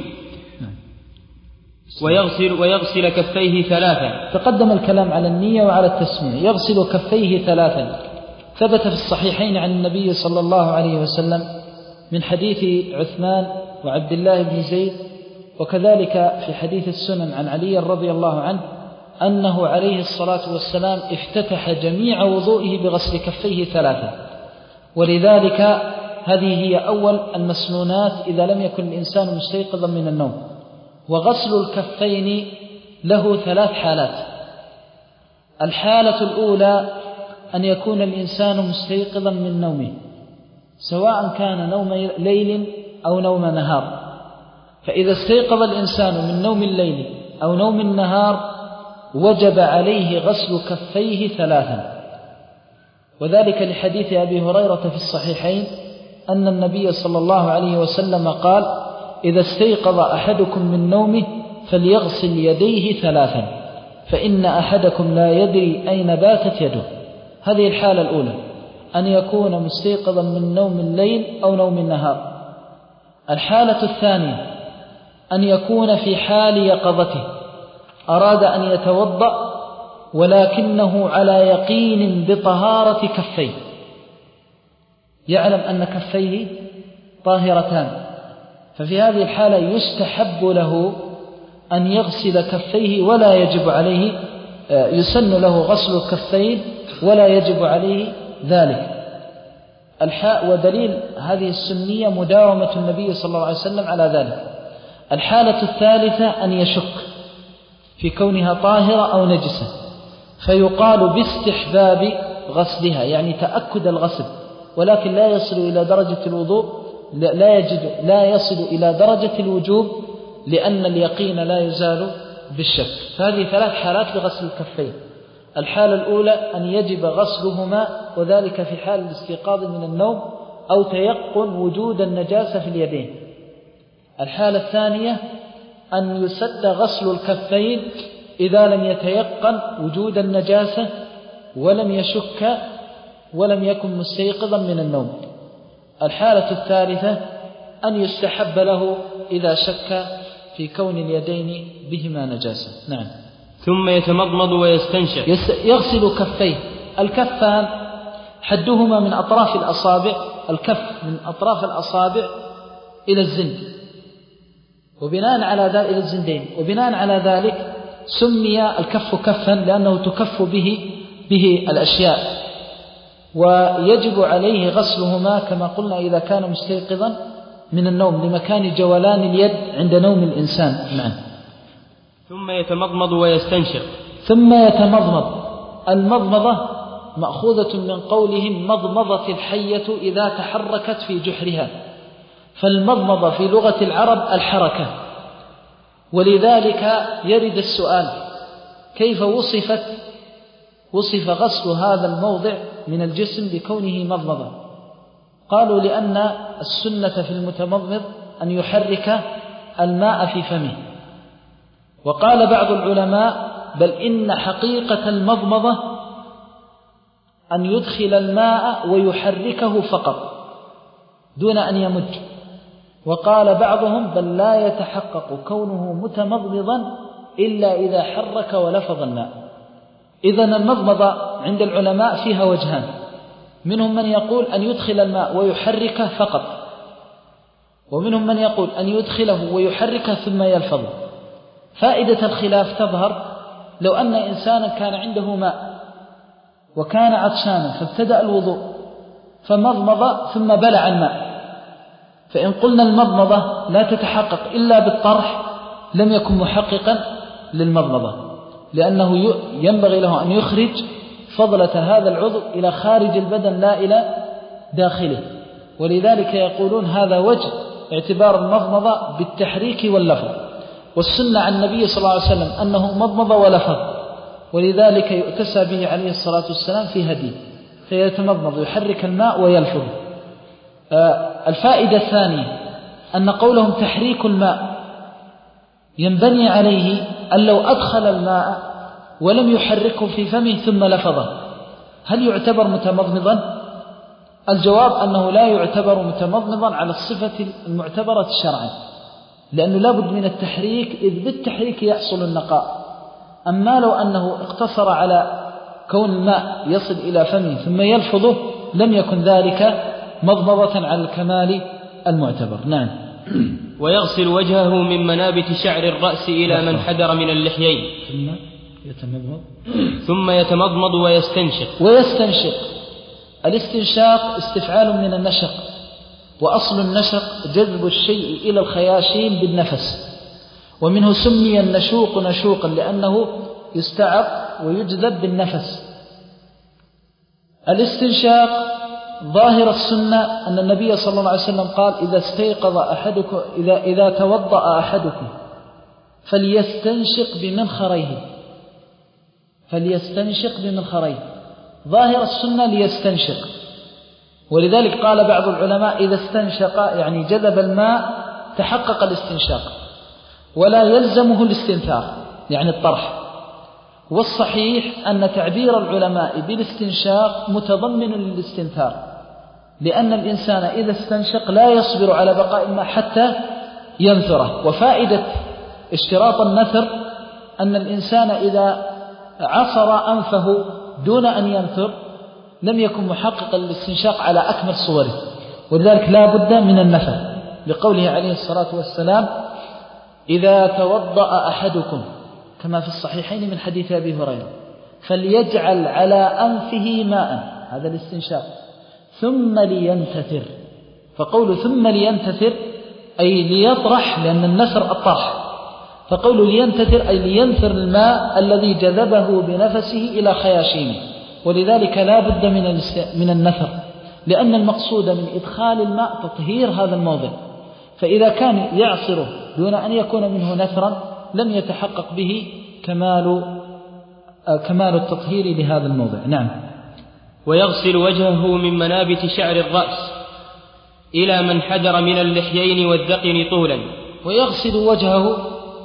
Speaker 1: ويغسل, ويغسل كفيه ثلاثا.
Speaker 2: تقدم الكلام على النية وعلى التسمية. يغسل كفيه ثلاثا، ثبت في الصحيحين عن النبي صلى الله عليه وسلم من حديث عثمان وعبد الله بن زيد، وكذلك في حديث السنن عن علي رضي الله عنه أنه عليه الصلاة والسلام افتتح جميع وضوئه بغسل كفيه ثلاثا. ولذلك هذه هي أول المسنونات إذا لم يكن الإنسان مستيقظا من النوم. وغسل الكفين له ثلاث حالات. الحالة الأولى أن يكون الإنسان مستيقظا من نومه، سواء كان نوم ليل أو نوم نهار. فإذا استيقظ الإنسان من نوم الليل أو نوم النهار وجب عليه غسل كفيه ثلاثا، وذلك لحديث أبي هريرة في الصحيحين أن النبي صلى الله عليه وسلم قال: إذا استيقظ أحدكم من نومه فليغسل يديه ثلاثا، فإن أحدكم لا يدري أين باتت يده. هذه الحالة الأولى. أن يكون مستيقظا من نوم الليل أو نوم النهار. الحالة الثانية أن يكون في حال يقظته أراد أن يتوضأ ولكنه على يقين بطهارة كفيه، يعلم أن كفيه طاهرتان، ففي هذه الحالة يستحب له أن يغسل كفيه ولا يجب عليه، يسن له غسل الكفين ولا يجب عليه ذلك. الحاء ودليل هذه السنية مداومة النبي صلى الله عليه وسلم على ذلك. الحالة الثالثة أن يشك في كونها طاهرة أو نجسة، فيقال باستحباب غسلها، يعني تأكد الغسل، ولكن لا يصل إلى درجة الوضوء، لا يجد لا يصل إلى درجة الوجوب، لأن اليقين لا يزال بالشك. فهذه ثلاث حالات لغسل الكفين. الحالة الأولى أن يجب غسلهما، وذلك في حال الاستيقاظ من النوم أو تيقن وجود النجاسة في اليدين. الحالة الثانية أن يسد غسل الكفين إذا لم يتيقن وجود النجاسة ولم يشك ولم يكن مستيقظا من النوم. الحالة الثالثة أن يستحب له إذا شك في كون اليدين بهما نجاسة. نعم.
Speaker 1: ثم يتمضمض ويستنشق.
Speaker 2: يغسل كفيه. الكفان حدهما من أطراف الأصابع، الكف من أطراف الأصابع إلى الزند، وبناء على ذلك إلى الزندين، وبناء على ذلك سمي الكف كفا لأنه تكف به به الأشياء، ويجب عليه غسلهما كما قلنا إذا كان مستيقظا من النوم لمكان جولان اليد عند نوم الإنسان. نعم.
Speaker 1: ثم يتمضمض ويستنشق.
Speaker 2: ثم يتمضمض. المضمضة مأخوذة من قولهم مضمضة الحية إذا تحركت في جحرها، فالمضمضة في لغة العرب الحركة، ولذلك يرد السؤال كيف وصفت وصف غسل هذا الموضع من الجسم بكونه مضمضة؟ قالوا لأن السنة في المتمضمض أن يحرك الماء في فمه. وقال بعض العلماء بل إن حقيقة المضمضة أن يدخل الماء ويحركه فقط دون أن يمج. وقال بعضهم بل لا يتحقق كونه متمضمضا إلا إذا حرك ولفظ الماء. إذن المضمضة عند العلماء فيها وجهان، منهم من يقول أن يدخل الماء ويحركه فقط، ومنهم من يقول أن يدخله ويحركه ثم يلفظه. فائدة الخلاف تظهر لو أن إنسانا كان عنده ماء وكان عطشانا فابتدأ الوضوء فمضمض ثم بلع الماء، فإن قلنا المضمضة لا تتحقق إلا بالطرح لم يكن محققا للمضمضة، لأنه ينبغي له أن يخرج فضلة هذا العضو إلى خارج البدن لا إلى داخله. ولذلك يقولون هذا وجه اعتبار المضمضة بالتحريك واللفظ، والسنة عن النبي صلى الله عليه وسلم أنه مضمض ولفظ، ولذلك يؤتسى به عليه الصلاة والسلام في هديه، فيتمضمض يحرك الماء ويلفظ. الفائدة الثانية أن قولهم تحريك الماء ينبني عليه أن لو أدخل الماء ولم يحركه في فمه ثم لفظه هل يعتبر متمضمضا؟ الجواب أنه لا يعتبر متمضمضا على الصفة المعتبرة شرعا، لأنه لابد من التحريك، إذ بالتحريك يحصل النقاء. أما لو أنه اقتصر على كون الماء يصل إلى فمه ثم يلفظه لم يكن ذلك مضمضة على الكمال المعتبر. نعم.
Speaker 1: ويغسل وجهه من منابت شعر الرأس إلى من حدر من اللحيين.
Speaker 2: ثم يتمضمض
Speaker 1: ثم يتمضمض ويستنشق.
Speaker 2: ويستنشق. الاستنشاق استفعال من النشق، وأصل النشق جذب الشيء إلى الخياشيم بالنفس، ومنه سمي النشوق نشوقا لأنه يستعر ويجذب بالنفس. الاستنشاق ظاهر السنة أن النبي صلى الله عليه وسلم قال إذا استيقظ أحدكم إذا, إذا توضأ أحدكم فليستنشق بمنخريه فليستنشق بمنخريه ظاهر السنة ليستنشق. ولذلك قال بعض العلماء إذا استنشق يعني جذب الماء تحقق الاستنشاق، ولا يلزمه الاستنثار يعني الطرح. والصحيح أن تعبير العلماء بالاستنشاق متضمن للاستنثار، لأن الإنسان إذا استنشق لا يصبر على بقاء الماء حتى ينثره. وفائدة اشتراط النثر أن الإنسان إذا عصر أنفه دون أن ينثر لم يكن محققا للاستنشاق على أكمل صوره، ولذلك لا بد من النثر، لقوله عليه الصلاة والسلام: إذا توضأ أحدكم، كما في الصحيحين من حديث أبي هريرة، فليجعل على أنفه ماء، هذا الاستنشاق، ثم لينتثر. فقول ثم لينتثر أي ليطرح، لأن النثر الطرح، فقول لينتثر أي لينثر الماء الذي جذبه بنفسه إلى خياشيمه. ولذلك لا بد من من النثر، لأن المقصود من إدخال الماء تطهير هذا الموضع، فإذا كان يعصره دون أن يكون منه نثرا لم يتحقق به كمال كمال التطهير لهذا الموضع. نعم.
Speaker 1: ويغسل وجهه من منابت شعر الرأس إلى من حدر من اللحيين والذقن طولا.
Speaker 2: ويغسل وجهه،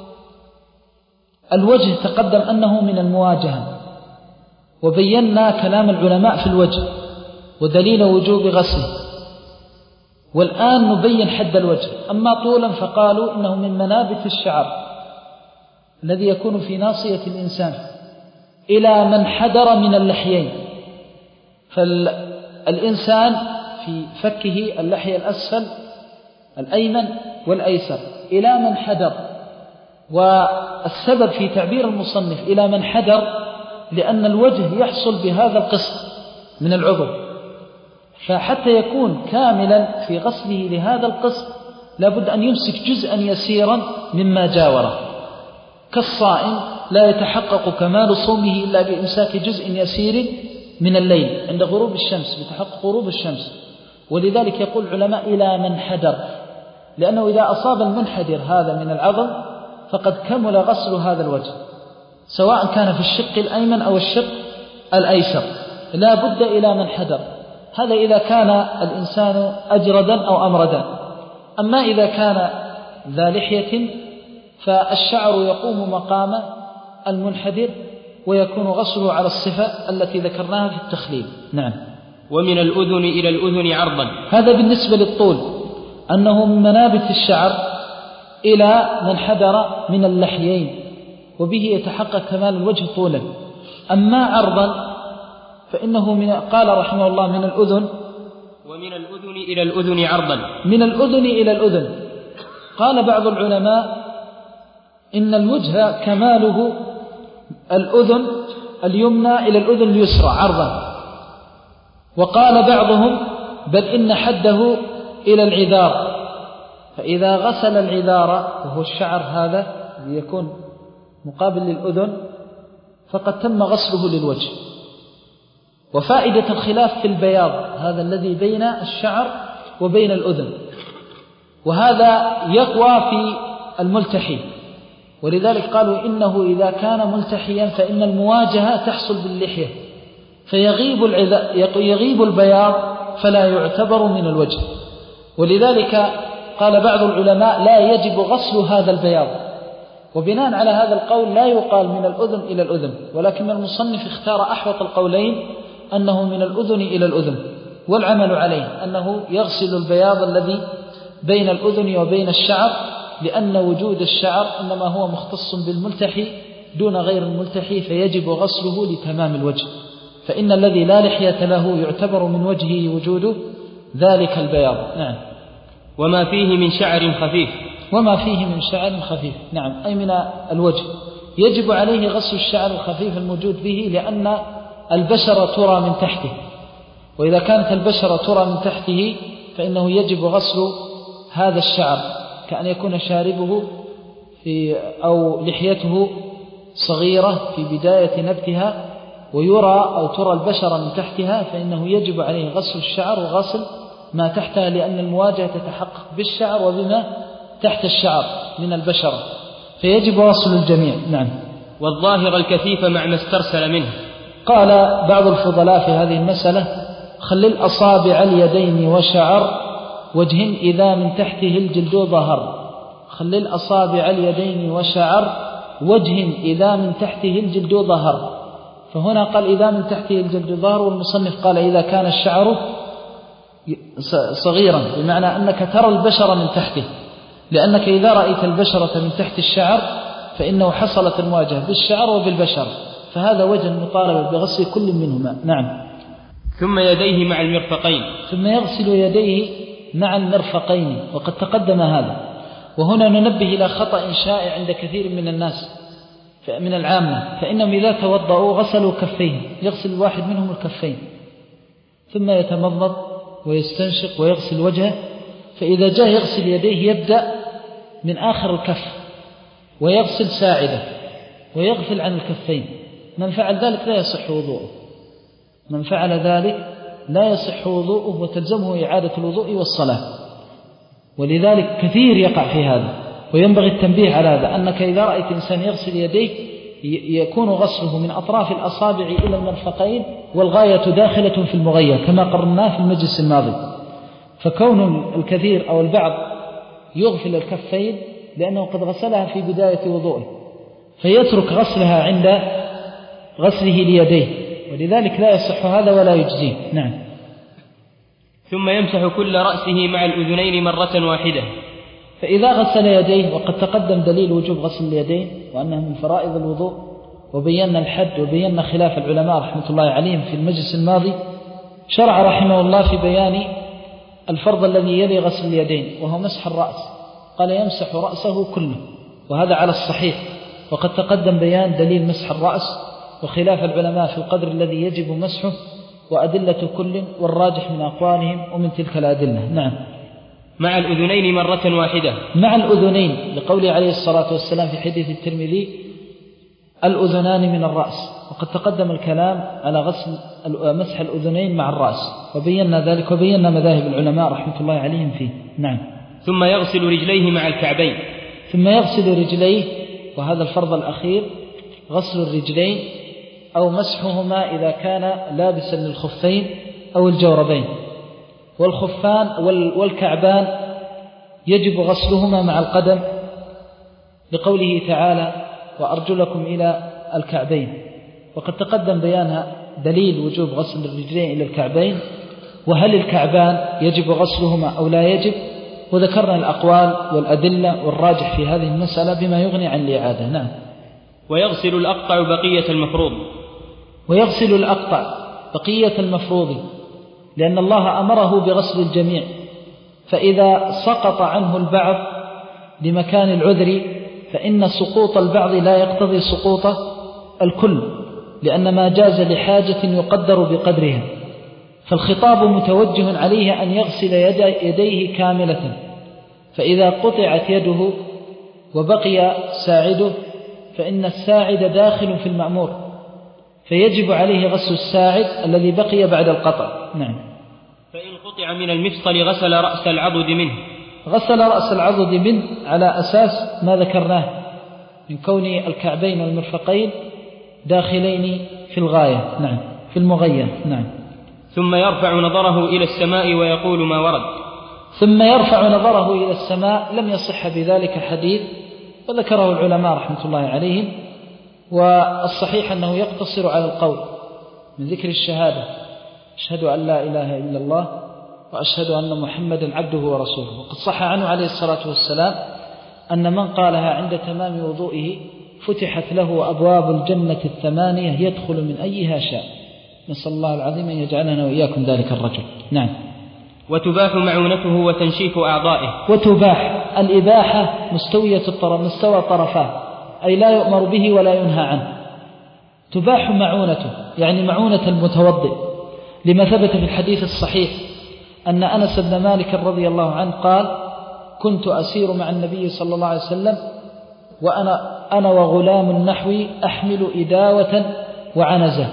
Speaker 2: الوجه تقدم أنه من المواجهة، وبينا كلام العلماء في الوجه ودليل وجوب غسله، والآن نبين حد الوجه. أما طولا فقالوا إنه من منابت الشعر الذي يكون في ناصية الإنسان إلى من حدر من اللحيين، فالإنسان في فكه اللحية الأسفل الأيمن والأيسر إلى من حدر. والسبب في تعبير المصنف إلى من حدر لأن الوجه يحصل بهذا القسط من العضو، فحتى يكون كاملا في غسله لهذا القسط لابد أن يمسك جزءا يسيرا مما جاوره، كالصائم لا يتحقق كمال صومه إلا بإمساك جزء يسير من الليل عند غروب الشمس، بتحقق غروب الشمس. ولذلك يقول العلماء إلى من حدر، لأنه إذا أصاب المنحدر هذا من العظم فقد كمل غسل هذا الوجه، سواء كان في الشق الأيمن أو الشق الأيسر، لا بد إلى من حدر. هذا إذا كان الإنسان أجردا أو أمردا. أما إذا كان ذا لحية فالشعر يقوم مقام المنحدر، ويكون غسله على الصفة التي ذكرناها في التخليل. نعم.
Speaker 1: ومن الأذن إلى الأذن عرضا،
Speaker 2: هذا بالنسبة للطول، أنه من منابت الشعر إلى من حدر من اللحيين، وبه يتحقق كمال الوجه طولا. أما عرضا فإنه من قال رحمه الله من الأذن،
Speaker 1: ومن الأذن إلى الأذن عرضا، من
Speaker 2: الأذن إلى الأذن. قال بعض العلماء إن الوجه كماله الأذن اليمنى إلى الأذن اليسرى عرضا، وقال بعضهم بل إن حده إلى العذار، فإذا غسل العذار وهو الشعر هذا ليكون مقابل للأذن فقد تم غسله للوجه. وفائدة الخلاف في البياض هذا الذي بين الشعر وبين الأذن، وهذا يقوى في الملتحي، ولذلك قالوا إنه إذا كان ملتحيا فإن المواجهة تحصل باللحية فيغيب يغيب البياض فلا يعتبر من الوجه. ولذلك قال بعض العلماء لا يجب غسل هذا البياض، وبناء على هذا القول لا يقال من الأذن إلى الأذن، ولكن المصنف اختار أحوط القولين أنه من الأذن إلى الأذن، والعمل عليه أنه يغسل البياض الذي بين الأذن وبين الشعر، لأن وجود الشعر إنما هو مختص بالملتحي دون غير الملتحي، فيجب غسله لتمام الوجه، فإن الذي لا لحية له يعتبر من وجهه وجود ذلك البياض. نعم.
Speaker 1: وما فيه من شعر خفيف،
Speaker 2: وما فيه من شعر خفيف، نعم، أي من الوجه يجب عليه غسل الشعر الخفيف الموجود به، لأن البشرة ترى من تحته، وإذا كانت البشرة ترى من تحته فإنه يجب غسل هذا الشعر، كأن يكون شاربه في أو لحيته صغيرة في بداية نبتها ويرى أو ترى البشرة من تحتها، فإنه يجب عليه غسل الشعر وغسل ما تحتها، لأن المواجهة تتحقق بالشعر وبما تحت الشعر من البشرة، فيجب غسل الجميع. نعم.
Speaker 1: والظاهر الكثيف مع ما استرسل منه.
Speaker 2: قال بعض الفضلاء في هذه المسألة خلل أصابع اليدين وشعر وجه إذا من تحته الجلد ظهر. خلل أصابع اليدين وشعر وجه إذا من تحته الجلد ظهر، فهنا قال إذا من تحته الجلد ظهر، والمصنف قال إذا كان الشعر صغيرا، بمعنى أنك ترى البشرة من تحته، لأنك إذا رأيت البشرة من تحت الشعر فإنه حصلت المواجهة بالشعر وبالبشر، فهذا وجه المطالبة بغسل كل منهما. نعم.
Speaker 1: ثم يديه مع المرفقين.
Speaker 2: ثم يغسل يديه مع المرفقين، وقد تقدم هذا. وهنا ننبه إلى خطأ شائع عند كثير من الناس من العامة، فإنهم إذا توضأوا غسلوا كفيه، يغسل الواحد منهم الكفين ثم يتمضمض ويستنشق ويغسل وجهه، فإذا جاء يغسل يديه يبدأ من آخر الكف ويغسل ساعده ويغفل عن الكفين. من فعل ذلك لا يصح وضوءه، من فعل ذلك لا يصح وضوءه وتلزمه إعادة الوضوء والصلاة. ولذلك كثير يقع في هذا، وينبغي التنبيه على هذا، أنك إذا رأيت إنسان يغسل يديه يكون غسله من أطراف الأصابع إلى المرفقين، والغاية داخلة في المغير كما قررناه في المجلس الماضي. فكون الكثير أو البعض يغفل الكفين لأنه قد غسلها في بداية وضوءه، فيترك غسلها عند غسله ليديه، ولذلك لا يصح هذا ولا يجزيه. نعم.
Speaker 1: ثم يمسح كل رأسه مع الأذنين مرة واحدة.
Speaker 2: فإذا غسل يديه، وقد تقدم دليل وجوب غسل اليدين وأنه من فرائض الوضوء، وبينا الحد وبينا خلاف العلماء رحمة الله عليهم في المجلس الماضي، شرع رحمه الله في بيان الفرض الذي يلي غسل اليدين وهو مسح الرأس، قال يمسح رأسه كله، وهذا على الصحيح. وقد تقدم بيان دليل مسح الرأس وخلاف العلماء في القدر الذي يجب مسحه وأدلة كل، والراجح من أقوالهم ومن تلك الأدلة. نعم.
Speaker 1: مع الأذنين مرة واحدة.
Speaker 2: مع الأذنين، لقوله عليه الصلاة والسلام في حديث الترمذي الأذنان من الرأس، وقد تقدم الكلام على غسل مسح الأذنين مع الرأس، وبينا ذلك وبينا مذاهب العلماء رحمة الله عليهم فيه. نعم.
Speaker 1: ثم يغسل رجليه مع الكعبين.
Speaker 2: ثم يغسل رجليه، وهذا الفرض الأخير، غسل الرجلين أو مسحهما إذا كان لابسا للخفين أو الجوربين. والخفان والكعبان يجب غسلهما مع القدم، لقوله تعالى وأرجلكم إلى الكعبين. وقد تقدم بيانها دليل وجوب غسل الرجلين إلى الكعبين، وهل الكعبان يجب غسلهما أو لا يجب، وذكرنا الأقوال والأدلة والراجح في هذه المسألة بما يغني عن الإعادة. نعم.
Speaker 1: ويغسل الأقطع بقية المفروض.
Speaker 2: ويغسل الأقطع بقية المفروض، لأن الله أمره بغسل الجميع، فإذا سقط عنه البعض لمكان العذر فإن سقوط البعض لا يقتضي سقوط الكل، لأن ما جاز لحاجة يقدر بقدرها، فالخطاب متوجه عليه أن يغسل يديه كاملة، فإذا قطعت يده وبقي ساعده فإن الساعد داخل في المأمور، فيجب عليه غسل الساعد الذي بقي بعد القطع. نعم.
Speaker 1: فإن قطع من المفصل غسل رأس العضد منه.
Speaker 2: غسل رأس العضد منه على أساس ما ذكرناه من كون الكعبين والمرفقين داخلين في الغاية. نعم. في المغير. نعم.
Speaker 1: ثم يرفع نظره إلى السماء ويقول ما ورد.
Speaker 2: ثم يرفع نظره إلى السماء، لم يصح بذلك حديث، وذكره العلماء رحمة الله عليهم، والصحيح أنه يقتصر على القول من ذكر الشهادة، أشهد أن لا إله إلا الله وأشهد أن محمدا عبده ورسوله. وقد صح عنه عليه الصلاة والسلام أن من قالها عند تمام وضوئه فتحت له أبواب الجنة الثمانية يدخل من أيها شاء. نسأل الله العظيم أن يجعلنا وإياكم ذلك الرجل. نعم.
Speaker 1: وتباح معونته وتنشيف أعضائه.
Speaker 2: وتباح، الإباحة مستوية الطرف، مستوى طرفاه، أي لا يؤمر به ولا ينهى عنه. تباح معونته يعني معونة المتوضئ، لما ثبت في الحديث الصحيح أن أنس بن مالك رضي الله عنه قال كنت أسير مع النبي صلى الله عليه وسلم وأنا أنا وغلام نحوي أحمل إداوة وعنزة،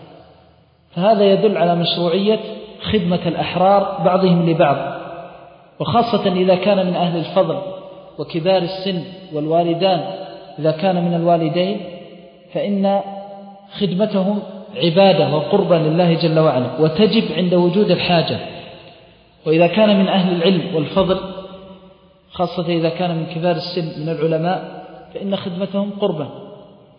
Speaker 2: فهذا يدل على مشروعية خدمة الأحرار بعضهم لبعض، وخاصة إذا كان من أهل الفضل وكبار السن والوالدان، إذا كان من الوالدين فإن خدمتهم عبادة وقربة لله جل وعلا، وتجب عند وجود الحاجة. وإذا كان من أهل العلم والفضل، خاصة إذا كان من كبار السن من العلماء، فإن خدمتهم قربة.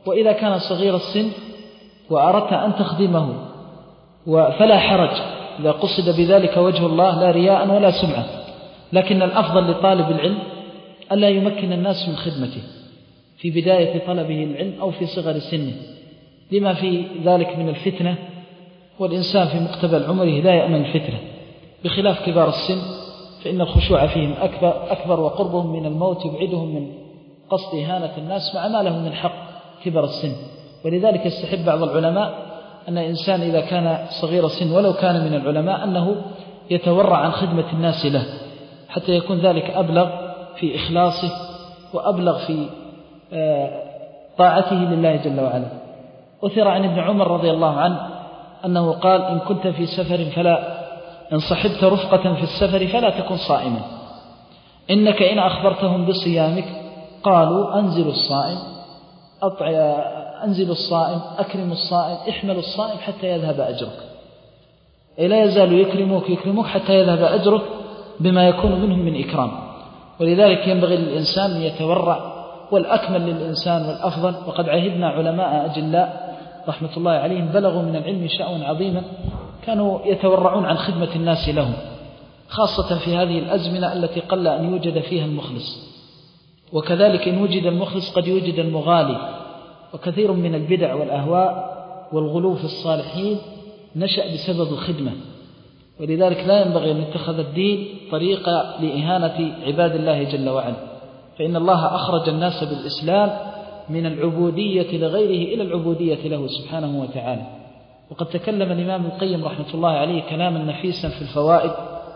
Speaker 2: وإذا كان صغير السن وأردت أن تخدمه فلا حرج إذا قصد بذلك وجه الله لا رياء ولا سمعة، لكن الأفضل لطالب العلم ألا يمكن الناس من خدمته في بداية طلبه العلم أو في صغر سنه، لما في ذلك من الفتنة، والإنسان في مقتبل عمره لا يأمن الفتنة، بخلاف كبار السن فإن الخشوع فيهم أكبر, أكبر وقربهم من الموت يبعدهم من قصد إهانة الناس مع ما لهم من حق كبر السن. ولذلك يستحب بعض العلماء أن الإنسان إذا كان صغير السن ولو كان من العلماء أنه يتورع عن خدمة الناس له حتى يكون ذلك أبلغ في إخلاصه وأبلغ في طاعته لله جل وعلا. أثر عن ابن عمر رضي الله عنه أنه قال: إن كنت في سفر فلا إن صحبت رفقة في السفر فلا تكن صائما، إنك إن أخبرتهم بصيامك قالوا أنزل الصائم أنزل الصائم أكرم الصائم احمل الصائم حتى يذهب أجرك. لا يزال يكرمك يكرمك حتى يذهب أجرك بما يكون منهم من إكرام. ولذلك ينبغي للإنسان أن يتورع، والأكمل للإنسان والأفضل، وقد عهدنا علماء أجلاء رحمة الله عليهم بلغوا من العلم شأوا عظيما كانوا يتورعون عن خدمة الناس لهم، خاصة في هذه الأزمنة التي قل أن يوجد فيها المخلص. وكذلك إن وجد المخلص قد يوجد المغالي، وكثير من البدع والأهواء والغلو في الصالحين نشأ بسبب الخدمة. ولذلك لا ينبغي أن يتخذ الدين طريقة لإهانة عباد الله جل وعلا، فإن الله أخرج الناس بالإسلام من العبودية لغيره إلى العبودية له سبحانه وتعالى. وقد تكلم الإمام القيم رحمة الله عليه كلاما نفيسا في الفوائد،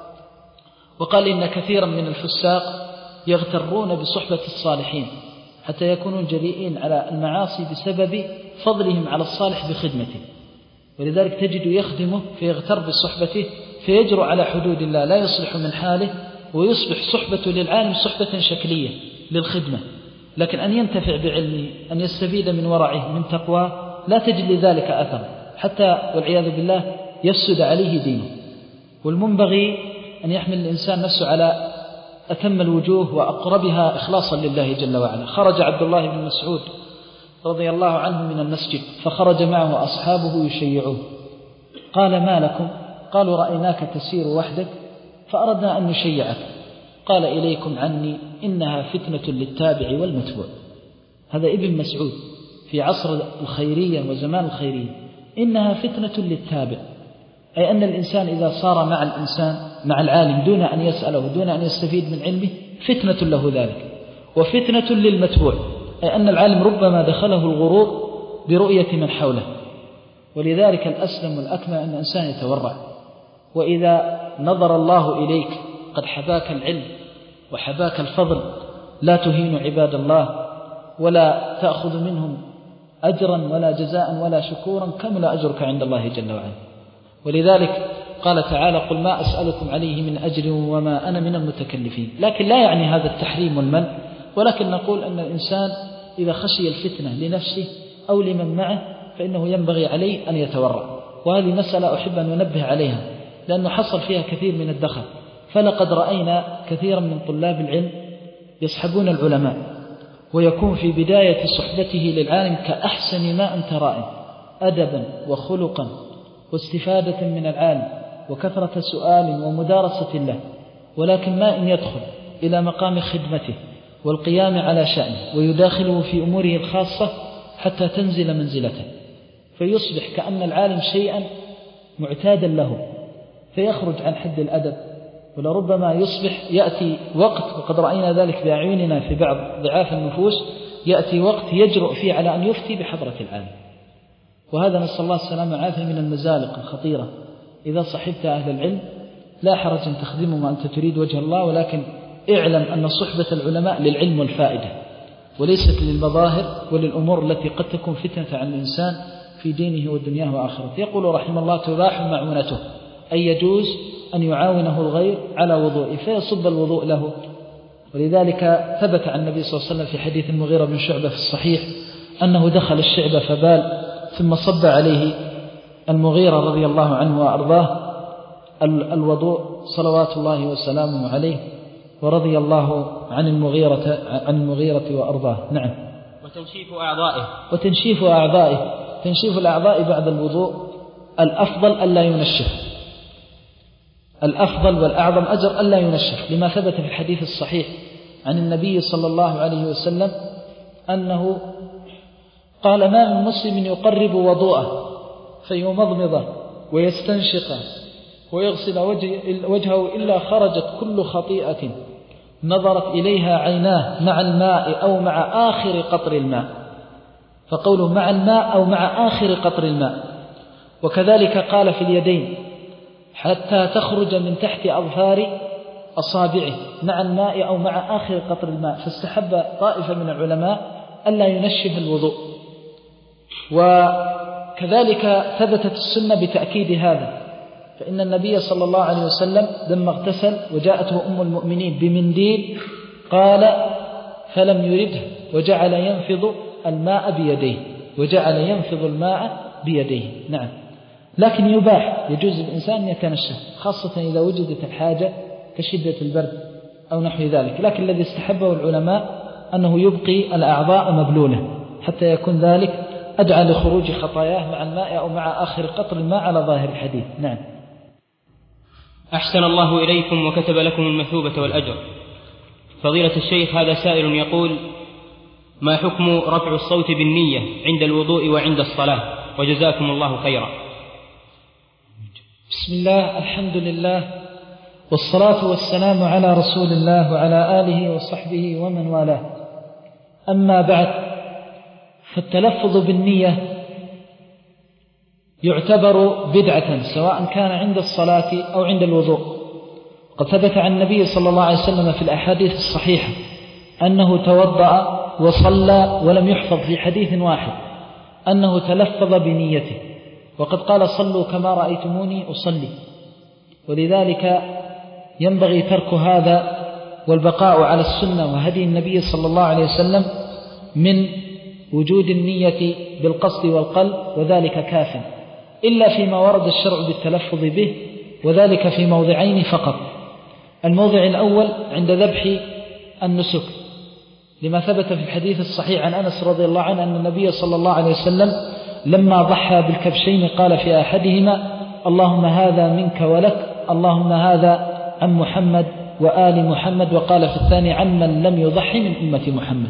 Speaker 2: وقال إن كثيرا من الفساق يغترون بصحبة الصالحين حتى يكونون جريئين على المعاصي بسبب فضلهم على الصالح بخدمته. ولذلك تجد يخدمه فيغتر بصحبته فيجرؤ على حدود الله، لا يصلح من حاله، ويصبح صحبة للعالم صحبة شكلية للخدمة. لكن أن ينتفع بعلمه، أن يستفيد من ورعه من تقواه، لا تجد لذلك أثر، حتى والعياذ بالله يفسد عليه دينه. والمنبغي أن يحمل الإنسان نفسه على أتم الوجوه وأقربها إخلاصا لله جل وعلا. خرج عبد الله بن مسعود رضي الله عنه من المسجد فخرج معه أصحابه يشيعوه، قال: ما لكم؟ قالوا: رأيناك تسير وحدك فأردنا أن نشيعك. قال: إليكم عني إنها فتنة للتابع والمتبوع. هذا ابن مسعود في عصر الخيرية وزمان الخيرية. إنها فتنة للتابع، أي أن الإنسان إذا صار مع الإنسان مع العالم دون أن يسأله دون أن يستفيد من علمه فتنة له ذلك. وفتنة للمتبوع، أي أن العالم ربما دخله الغرور برؤية من حوله. ولذلك الأسلم والأكمل أن الإنسان يتورع. وإذا نظر الله إليك قد حباك العلم وحباك الفضل لا تهين عباد الله ولا تأخذ منهم أجرا ولا جزاء ولا شكورا، كمل أجرك عند الله جل وعلا. ولذلك قال تعالى: قل ما أسألكم عليه من أجر وما أنا من المتكلفين. لكن لا يعني هذا التحريم والمنع، ولكن نقول أن الإنسان إذا خشي الفتنة لنفسه أو لمن معه فإنه ينبغي عليه أن يتورع. وهذه مسألة أحب أن أنبه عليها لأنه حصل فيها كثير من الدخل. فلقد رأينا كثيرا من طلاب العلم يصحبون العلماء ويكون في بداية صحبته للعالم كأحسن ما أنت رائع أدبا وخلقا واستفادة من العالم وكثرة سؤال ومدارسة له، ولكن ما إن يدخل إلى مقام خدمته والقيام على شأنه ويداخله في أموره الخاصة حتى تنزل منزلته، فيصبح كأن العالم شيئا معتادا له فيخرج عن حد الأدب. ولربما يصبح يأتي وقت، وقد رأينا ذلك بأعيننا في بعض ضعاف النفوس، يأتي وقت يجرؤ فيه على أن يفتي بحضرة العالم. وهذا نسأل الله السلامة والعافية من المزالق الخطيرة. إذا صحبت أهل العلم لا حرج أن تخدمهم وأنت تريد وجه الله، ولكن اعلم أن صحبة العلماء للعلم والفائدة وليست للمظاهر وللأمور التي قد تكون فتنة عن الإنسان في دينه ودنياه وآخرته. يقول رحمه الله: تباح معونته، أي يجوز أن يعاونه الغير على وضوء فيصب الوضوء له. ولذلك ثبت عن النبي صلى الله عليه وسلم في حديث المغيرة بن شعبة في الصحيح أنه دخل الشعب فبال ثم صب عليه المغيرة رضي الله عنه وأرضاه الوضوء صلوات الله وسلامه عليه، ورضي الله عن المغيرة عن المغيرة وأرضاه. نعم.
Speaker 1: وتنشيف أعضائه
Speaker 2: وتنشيف أعضائه تنشيف الأعضاء بعد الوضوء الأفضل ألا ينشف، الأفضل والأعظم أجر ألا ينشف، لما ثبت في الحديث الصحيح عن النبي صلى الله عليه وسلم أنه قال: ما من مسلم يقرب وضوءه فيمضمضه ويستنشقه ويغسل وجهه إلا خرجت كل خطيئة نظرت إليها عيناه مع الماء أو مع آخر قطر الماء، فقوله مع الماء أو مع آخر قطر الماء. وكذلك قال في اليدين: حتى تخرج من تحت أظفار أصابعه مع الماء أو مع آخر قطر الماء. فاستحب طائفة من العلماء ألا ينشف الوضوء. وكذلك ثبتت السنة بتأكيد هذا، فإن النبي صلى الله عليه وسلم لما اغتسل وجاءته أم المؤمنين بمنديل قال فلم يرده وجعل ينفض الماء بيديه وجعل ينفض الماء بيديه. نعم، لكن يباح يجوز الإنسان يتنشف، خاصة إذا وجدت الحاجة كشدة البرد أو نحو ذلك، لكن الذي استحبه العلماء أنه يبقي الأعضاء مبلولة حتى يكون ذلك أدعى لخروج خطاياه مع الماء أو مع آخر قطر الماء على ظاهر الحديث. نعم.
Speaker 1: أحسن الله إليكم وكتب لكم المثوبة والأجر. فضيلة الشيخ، هذا سائل يقول: ما حكم رفع الصوت بالنية عند الوضوء وعند الصلاة؟ وجزاكم الله خيرا.
Speaker 2: بسم الله، الحمد لله، والصلاة والسلام على رسول الله وعلى آله وصحبه ومن والاه. أما بعد، فالتلفظ بالنية يعتبر بدعة سواء كان عند الصلاة أو عند الوضوء. قد ثبت عن النبي صلى الله عليه وسلم في الأحاديث الصحيحة أنه توضأ وصلى ولم يحفظ في حديث واحد أنه تلفظ بنيته، وقد قال: صلوا كما رأيتموني أصلي. ولذلك ينبغي ترك هذا والبقاء على السنة وهدي النبي صلى الله عليه وسلم من وجود النية بالقصد والقلب، وذلك كاف، إلا فيما ورد الشرع بالتلفظ به، وذلك في موضعين فقط. الموضع الأول عند ذبح النسك، لما ثبت في الحديث الصحيح عن أنس رضي الله عنه أن النبي صلى الله عليه وسلم لما ضحى بالكبشين قال في أحدهما: اللهم هذا منك ولك، اللهم هذا عن محمد وآل محمد، وقال في الثاني عن من لم يضحي من أمة محمد.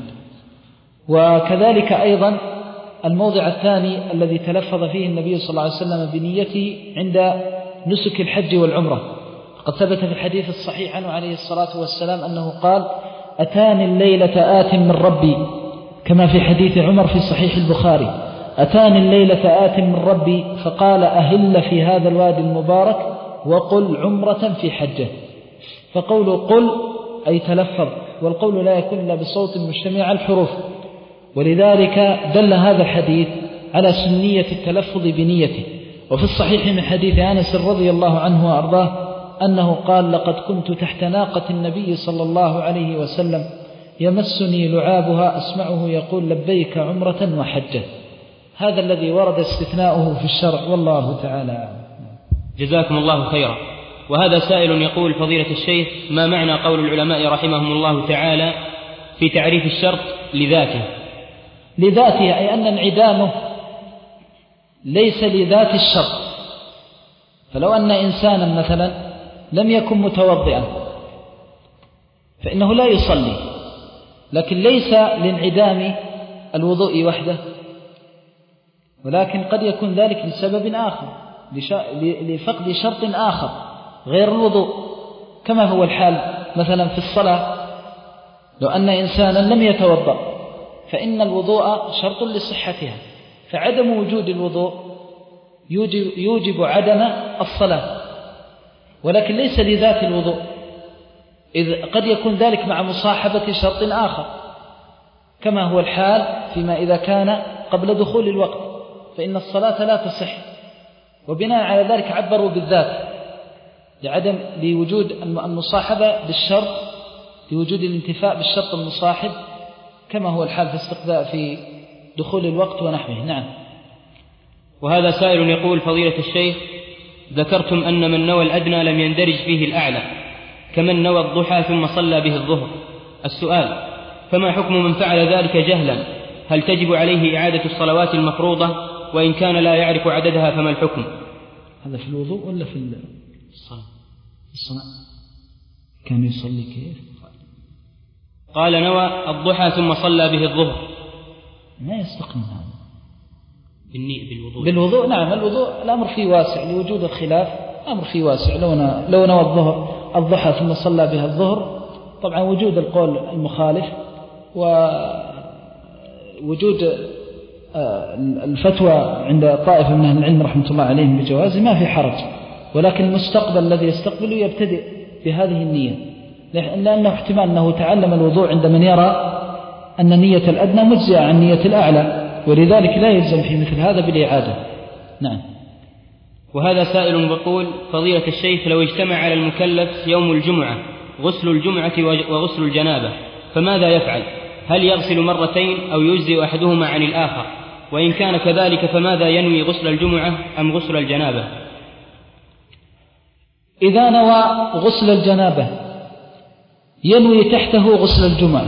Speaker 2: وكذلك أيضا الموضع الثاني الذي تلفظ فيه النبي صلى الله عليه وسلم بنيته عند نسك الحج والعمرة. قد ثبت في الحديث الصحيح عنه عليه الصلاة والسلام أنه قال: أتاني الليلة آت من ربي، كما في حديث عمر في صحيح البخاري: أتاني الليلة آت من ربي فقال: أهل في هذا الوادي المبارك وقل عمرة في حجة. فقول قل أي تلفظ، والقول لا يكون إلا بصوت مجتمع على الحروف، ولذلك دل هذا الحديث على سنية التلفظ بنيته. وفي الصحيح من حديث أنس رضي الله عنه وأرضاه أنه قال: لقد كنت تحت ناقة النبي صلى الله عليه وسلم يمسني لعابها أسمعه يقول: لبيك عمرة وحجة. هذا الذي ورد استثناؤه في الشرع، والله تعالى.
Speaker 1: جزاكم الله خيرا. وهذا سائل يقول: فضيلة الشيخ، ما معنى قول العلماء رحمهم الله تعالى في تعريف الشرط لذاته؟
Speaker 2: لذاته أي أن انعدامه ليس لذات الشرط. فلو أن إنسانا مثلا لم يكن متوضئا فإنه لا يصلي، لكن ليس لانعدام الوضوء وحده، ولكن قد يكون ذلك لسبب آخر، لفقد شرط آخر غير الوضوء، كما هو الحال مثلا في الصلاة. لو أن إنسانا لم يتوضأ فإن الوضوء شرط لصحتها، فعدم وجود الوضوء يوجب, يوجب عدم الصلاة، ولكن ليس لذات الوضوء، إذ قد يكون ذلك مع مصاحبة شرط آخر، كما هو الحال فيما إذا كان قبل دخول الوقت فإن الصلاة لا تصح. وبناء على ذلك عبروا بالذات لعدم لوجود المصاحبة بالشرط، لوجود الانتفاء بالشرط المصاحب، كما هو الحال في استقبال في دخول الوقت ونحوه. نعم.
Speaker 1: وهذا سائل يقول: فضيلة الشيخ، ذكرتم أن من نوى الأدنى لم يندرج فيه الأعلى، كمن نوى الضحى ثم صلى به الظهر. السؤال: فما حكم من فعل ذلك جهلا هل تجب عليه إعادة الصلوات المفروضة؟ وإن كان لا يعرف عددها فما الحكم؟
Speaker 2: هذا في الوضوء ولا في الصلاة؟ الصلاة كان يصلي كيف؟
Speaker 1: قال نوى الضحى ثم صلى به الظهر.
Speaker 2: ما يستقيم هذا
Speaker 1: بالوضوء.
Speaker 2: بالوضوء نعم، الوضوء الأمر فيه واسع لوجود الخلاف، الأمر فيه واسع. لو لو نوى الظهر الضحى ثم صلى بها الظهر، طبعا وجود القول المخالف ووجود الفتوى عند طائفة من أهل العلم رحمة الله عليهم بجواز ما في حرج، ولكن المستقبل الذي يستقبله يبتدئ بهذه النية، لأنه احتمال أنه تعلم الوضوء عند من يرى أن نية الأدنى مجزئة عن نية الأعلى، ولذلك لا يلزم في مثل هذا بالإعادة. نعم.
Speaker 1: وهذا سائل يقول: فضيلة الشيخ، لو اجتمع على المكلف يوم الجمعة غسل الجمعة وغسل الجنابة فماذا يفعل؟ هل يغسل مرتين أو يجزئ أحدهما عن الآخر؟ وإن كان كذلك فماذا ينوي، غسل الجمعة أم غسل الجنابة؟
Speaker 2: إذا نوى غسل الجنابة ينوي تحته غسل الجمعة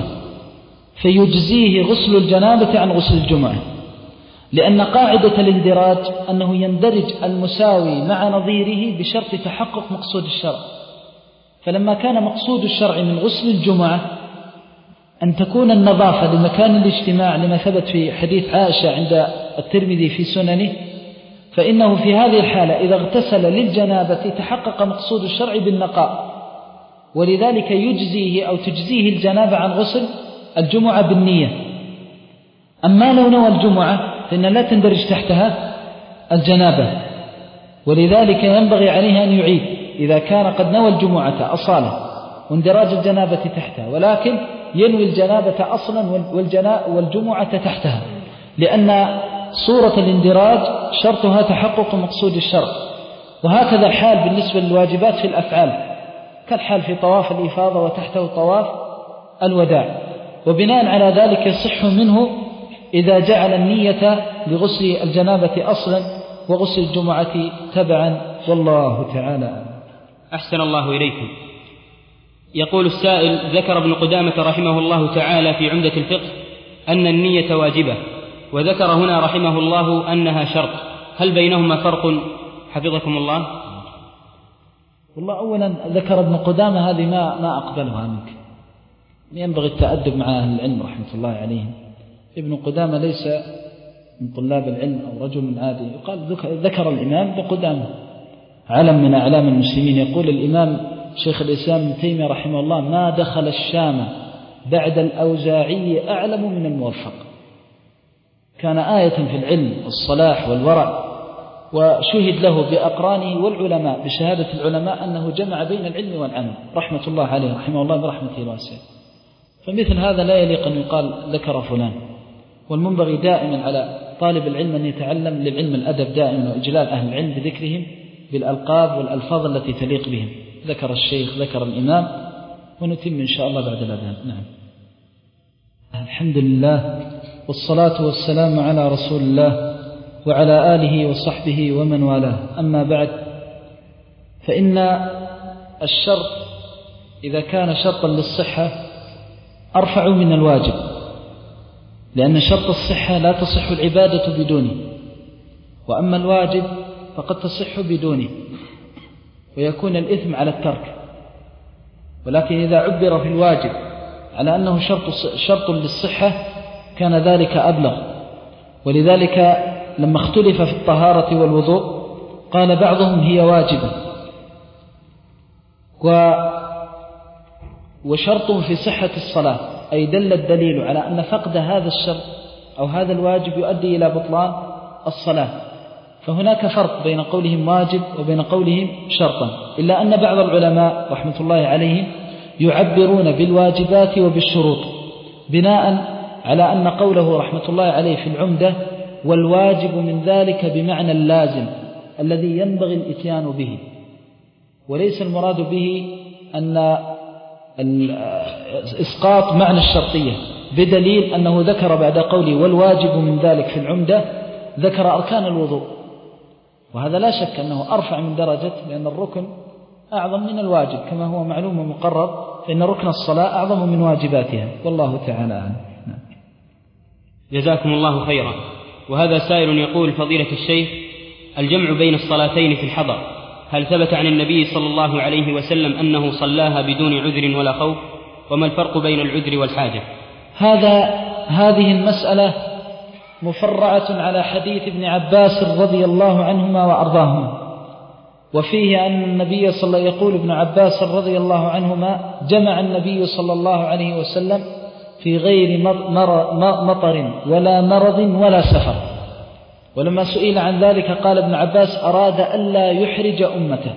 Speaker 2: فيجزيه غسل الجنابة عن غسل الجمعة، لأن قاعدة الاندراج أنه يندرج المساوي مع نظيره بشرط تحقق مقصود الشرع. فلما كان مقصود الشرع من غسل الجمعة أن تكون النظافة لمكان الاجتماع لما ثبت في حديث عائشة عند الترمذي في سننه، فإنه في هذه الحالة إذا اغتسل للجنابة تحقق مقصود الشرع بالنقاء، ولذلك يجزيه أو تجزيه الجنابة عن غسل الجمعة بالنية. أما لو نوى الجمعة فإن لا تندرج تحتها الجنابة، ولذلك ينبغي عليه أن يعيد إذا كان قد نوى الجمعة أصالة واندراج الجنابة تحتها، ولكن ينوي الجنابة أصلا والجمعة تحتها، لأن صورة الاندراج شرطها تحقق مقصود الشرع. وهكذا الحال بالنسبة للواجبات في الأفعال، كالحال في طواف الإفاضة وتحته طواف الوداع، وبناء على ذلك يصح منه إذا جعل النية لغسل الجنابة أصلا وغسل الجمعة تبعا، والله تعالى.
Speaker 1: أحسن الله إليكم. يقول السائل: ذكر ابن قدامة رحمه الله تعالى في عمدة الفقه أن النية واجبة، وذكر هنا رحمه الله أنها شرط، هل بينهما فرق حفظكم الله؟
Speaker 2: والله أولا ذكر ابن قدامة هذه ما, ما أقبلها منك، ينبغي التأدب مع أهل العلم رحمة الله عليهم. ابن قدامة ليس من طلاب العلم أو رجل عادي. يقال ذكر الإمام ابن قدامة علم من أعلام المسلمين. يقول الإمام شيخ الإسلام ابن تيمية رحمه الله: ما دخل الشام بعد الأوزاعي أعلم من الموفق. كان آية في العلم والصلاح والورع، وشهد له بأقرانه والعلماء بشهادة العلماء أنه جمع بين العلم والعمل رحمة الله عليه رحمه الله برحمته الواسعة. فمثل هذا لا يليق أن يقال ذكر فلان، والمنبغي دائما على طالب العلم أن يتعلم للعلم الأدب دائما وإجلال أهل العلم بذكرهم بالألقاب والألفاظ التي تليق بهم. ذكر الشيخ، ذكر الإمام، ونتم إن شاء الله بعد الأذان. نعم. الحمد لله والصلاة والسلام على رسول الله وعلى آله وصحبه ومن والاه. أما بعد، فإن الشرط إذا كان شرطا للصحة أرفع من الواجب، لأن شرط الصحة لا تصح العبادة بدونه، وأما الواجب فقد تصح بدونه ويكون الإثم على الترك. ولكن إذا عبر في الواجب على أنه شرط, شرط للصحة كان ذلك أبلغ. ولذلك لما اختلف في الطهارة والوضوء قال بعضهم هي واجبة، وشرط في صحة الصلاة، أي دل الدليل على أن فقد هذا الشرط أو هذا الواجب يؤدي إلى بطلان الصلاة. فهناك فرق بين قولهم واجب وبين قولهم شرطا، إلا أن بعض العلماء رحمة الله عليهم يعبرون بالواجبات وبالشروط بناء على أن قوله رحمة الله عليه في العمدة: والواجب من ذلك بمعنى اللازم الذي ينبغي الإتيان به، وليس المراد به أن إسقاط معنى الشرطية، بدليل أنه ذكر بعد قوله والواجب من ذلك في العمدة ذكر أركان الوضوء، وهذا لا شك أنه أرفع من درجة، لأن الركن أعظم من الواجب كما هو معلوم ومقرر، فإن ركن الصلاة أعظم من واجباتها، والله تعالى أعلم.
Speaker 1: جزاكم الله خيرا. وهذا سائل يقول: فضيلة الشيخ، الجمع بين الصلاتين في الحضر هل ثبت عن النبي صلى الله عليه وسلم أنه صلاها بدون عذر ولا خوف؟ وما الفرق بين العذر والحاجة؟
Speaker 2: هذا هذه المسألة مفرعة على حديث ابن عباس رضي الله عنهما وأرضاهما، وفيه أن النبي صلى الله عليه وسلم يقول ابن عباس رضي الله عنهما: جمع النبي صلى الله عليه وسلم في غير مطر ولا مرض ولا سفر. ولما سئل عن ذلك قال ابن عباس: أراد ألا يحرج أمته.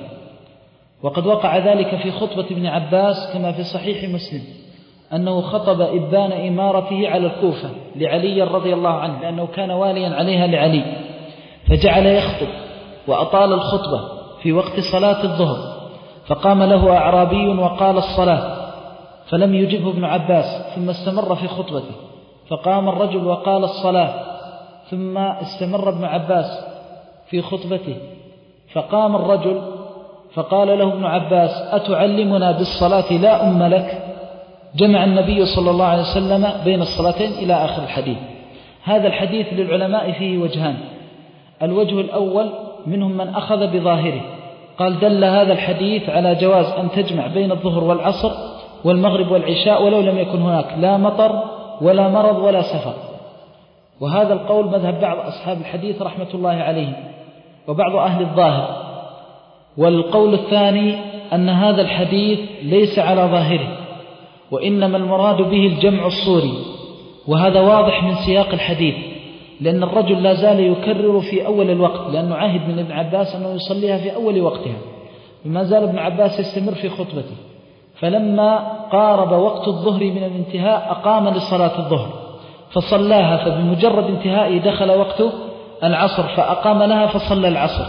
Speaker 2: وقد وقع ذلك في خطبة ابن عباس كما في صحيح مسلم، أنه خطب إبان إمارته على الكوفة لعلي رضي الله عنه، لأنه كان واليا عليها لعلي، فجعل يخطب وأطال الخطبة في وقت صلاة الظهر، فقام له أعرابي وقال: الصلاة، فلم يجبه ابن عباس، ثم استمر في خطبته، فقام الرجل وقال: الصلاة، ثم استمر ابن عباس في خطبته، فقام الرجل فقال له ابن عباس: أتعلمنا بالصلاة لا أم لك؟ جمع النبي صلى الله عليه وسلم بين الصلاتين إلى آخر الحديث. هذا الحديث للعلماء فيه وجهان: الوجه الأول منهم من أخذ بظاهره، قال: دل هذا الحديث على جواز أن تجمع بين الظهر والعصر والمغرب والعشاء ولو لم يكن هناك لا مطر ولا مرض ولا سفر. وهذا القول مذهب بعض أصحاب الحديث رحمة الله عليهم وبعض أهل الظاهر. والقول الثاني أن هذا الحديث ليس على ظاهره، وإنما المراد به الجمع الصوري، وهذا واضح من سياق الحديث، لأن الرجل لا زال يكرر في أول الوقت، لأنه عهد من ابن عباس أنه يصليها في أول وقتها، وما زال ابن عباس يستمر في خطبته. فلما قارب وقت الظهر من الانتهاء أقام لصلاة الظهر فصلاها، فبمجرد انتهائه دخل وقت العصر فأقام لها فصلى العصر،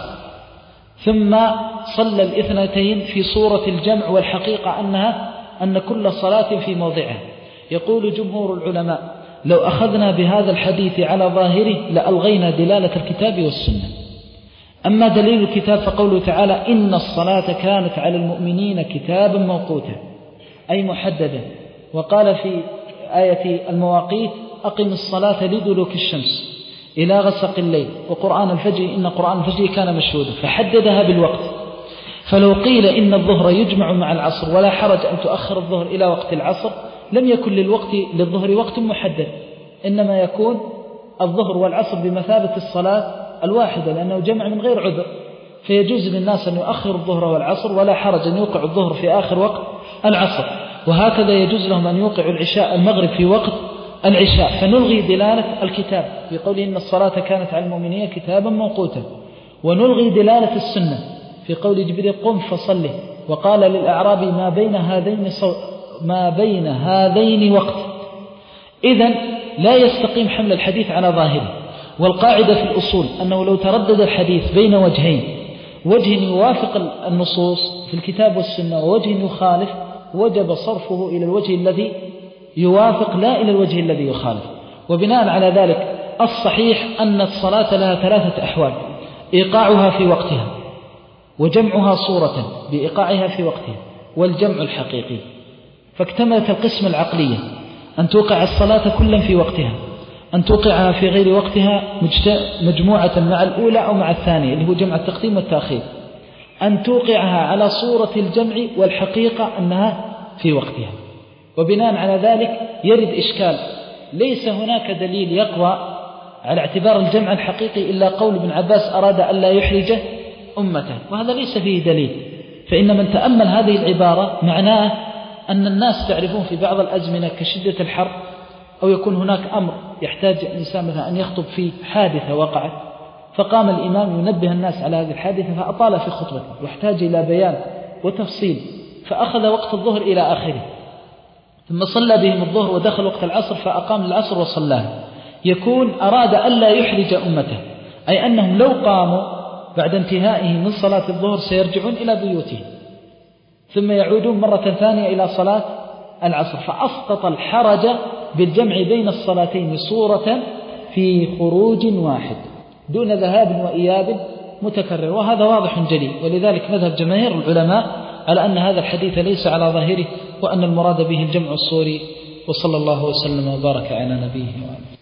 Speaker 2: ثم صلى الاثنتين في صورة الجمع، والحقيقة أنها أن كل صلاة في موضعها. يقول جمهور العلماء: لو أخذنا بهذا الحديث على ظاهره لألغينا دلالة الكتاب والسنة. أما دليل الكتاب فقوله تعالى: إن الصلاة كانت على المؤمنين كتابا موقوتا، أي محددا. وقال في آية المواقيت: أقم الصلاة لدلوك الشمس إلى غسق الليل وقرآن الفجر إن قرآن الفجر كان مشهودا، فحددها بالوقت. فلو قيل إن الظهر يجمع مع العصر ولا حرج أن تؤخر الظهر إلى وقت العصر، لم يكن للوقت للظهر وقت محدد، إنما يكون الظهر والعصر بمثابة الصلاة الواحدة، لأنه جمع من غير عذر، فيجوز للناس أن يؤخر الظهر والعصر ولا حرج أن يوقع الظهر في آخر وقت العصر، وهكذا يجوز لهم أن يوقعوا العشاء المغرب في وقت العشاء. فنلغي دلالة الكتاب في قوله إن الصلاة كانت على المؤمنين كتابا موقوتا، ونلغي دلالة السنة في قول جبريل: قم فصله، وقال للأعرابي: ما بين هذين صو... ما بين هذين وقت. إذن لا يستقيم حمل الحديث على ظاهره. والقاعدة في الأصول أنه لو تردد الحديث بين وجهين، وجه يوافق النصوص في الكتاب والسنة ووجه يخالف، وجب صرفه إلى الوجه الذي يوافق لا إلى الوجه الذي يخالف. وبناء على ذلك الصحيح أن الصلاة لها ثلاثة أحوال: إيقاعها في وقتها، وجمعها صورة بإيقاعها في وقتها، والجمع الحقيقي. فاكتملت القسم العقلية: أن توقع الصلاة كلا في وقتها، أن توقعها في غير وقتها مجموعة مع الأولى أو مع الثانية اللي هو جمع التقديم والتأخير، أن توقعها على صورة الجمع، والحقيقة أنها في وقتها. وبناء على ذلك يرد إشكال: ليس هناك دليل يقوى على اعتبار الجمع الحقيقي إلا قول ابن عباس: أراد أن لا يحرج أمته، وهذا ليس فيه دليل. فإن من تأمل هذه العبارة معناه أن الناس تعرفون في بعض الأزمنة كشدة الحر، أو يكون هناك أمر يحتاج الإنسان مثلا أن يخطب فيه حادثة وقعت، فقام الإمام ينبه الناس على هذه الحادثة فأطال في خطبته واحتاج إلى بيان وتفصيل، فأخذ وقت الظهر إلى آخره، ثم صلى بهم الظهر ودخل وقت العصر فأقام العصر وصلاها. يكون أراد ألا يحرج أمته، أي أنهم لو قاموا بعد انتهائه من صلاة الظهر سيرجعون إلى بيوتهم ثم يعودون مرة ثانية إلى صلاة العصر، فأسقط الحرج بالجمع بين الصلاتين صورة في خروج واحد دون ذهاب وإياب متكرر. وهذا واضح جلي، ولذلك مذهب جماهير العلماء على أن هذا الحديث ليس على ظاهره، وأن المراد به الجمع الصوري. وصلى الله وسلم وبارك على نبيه وآله.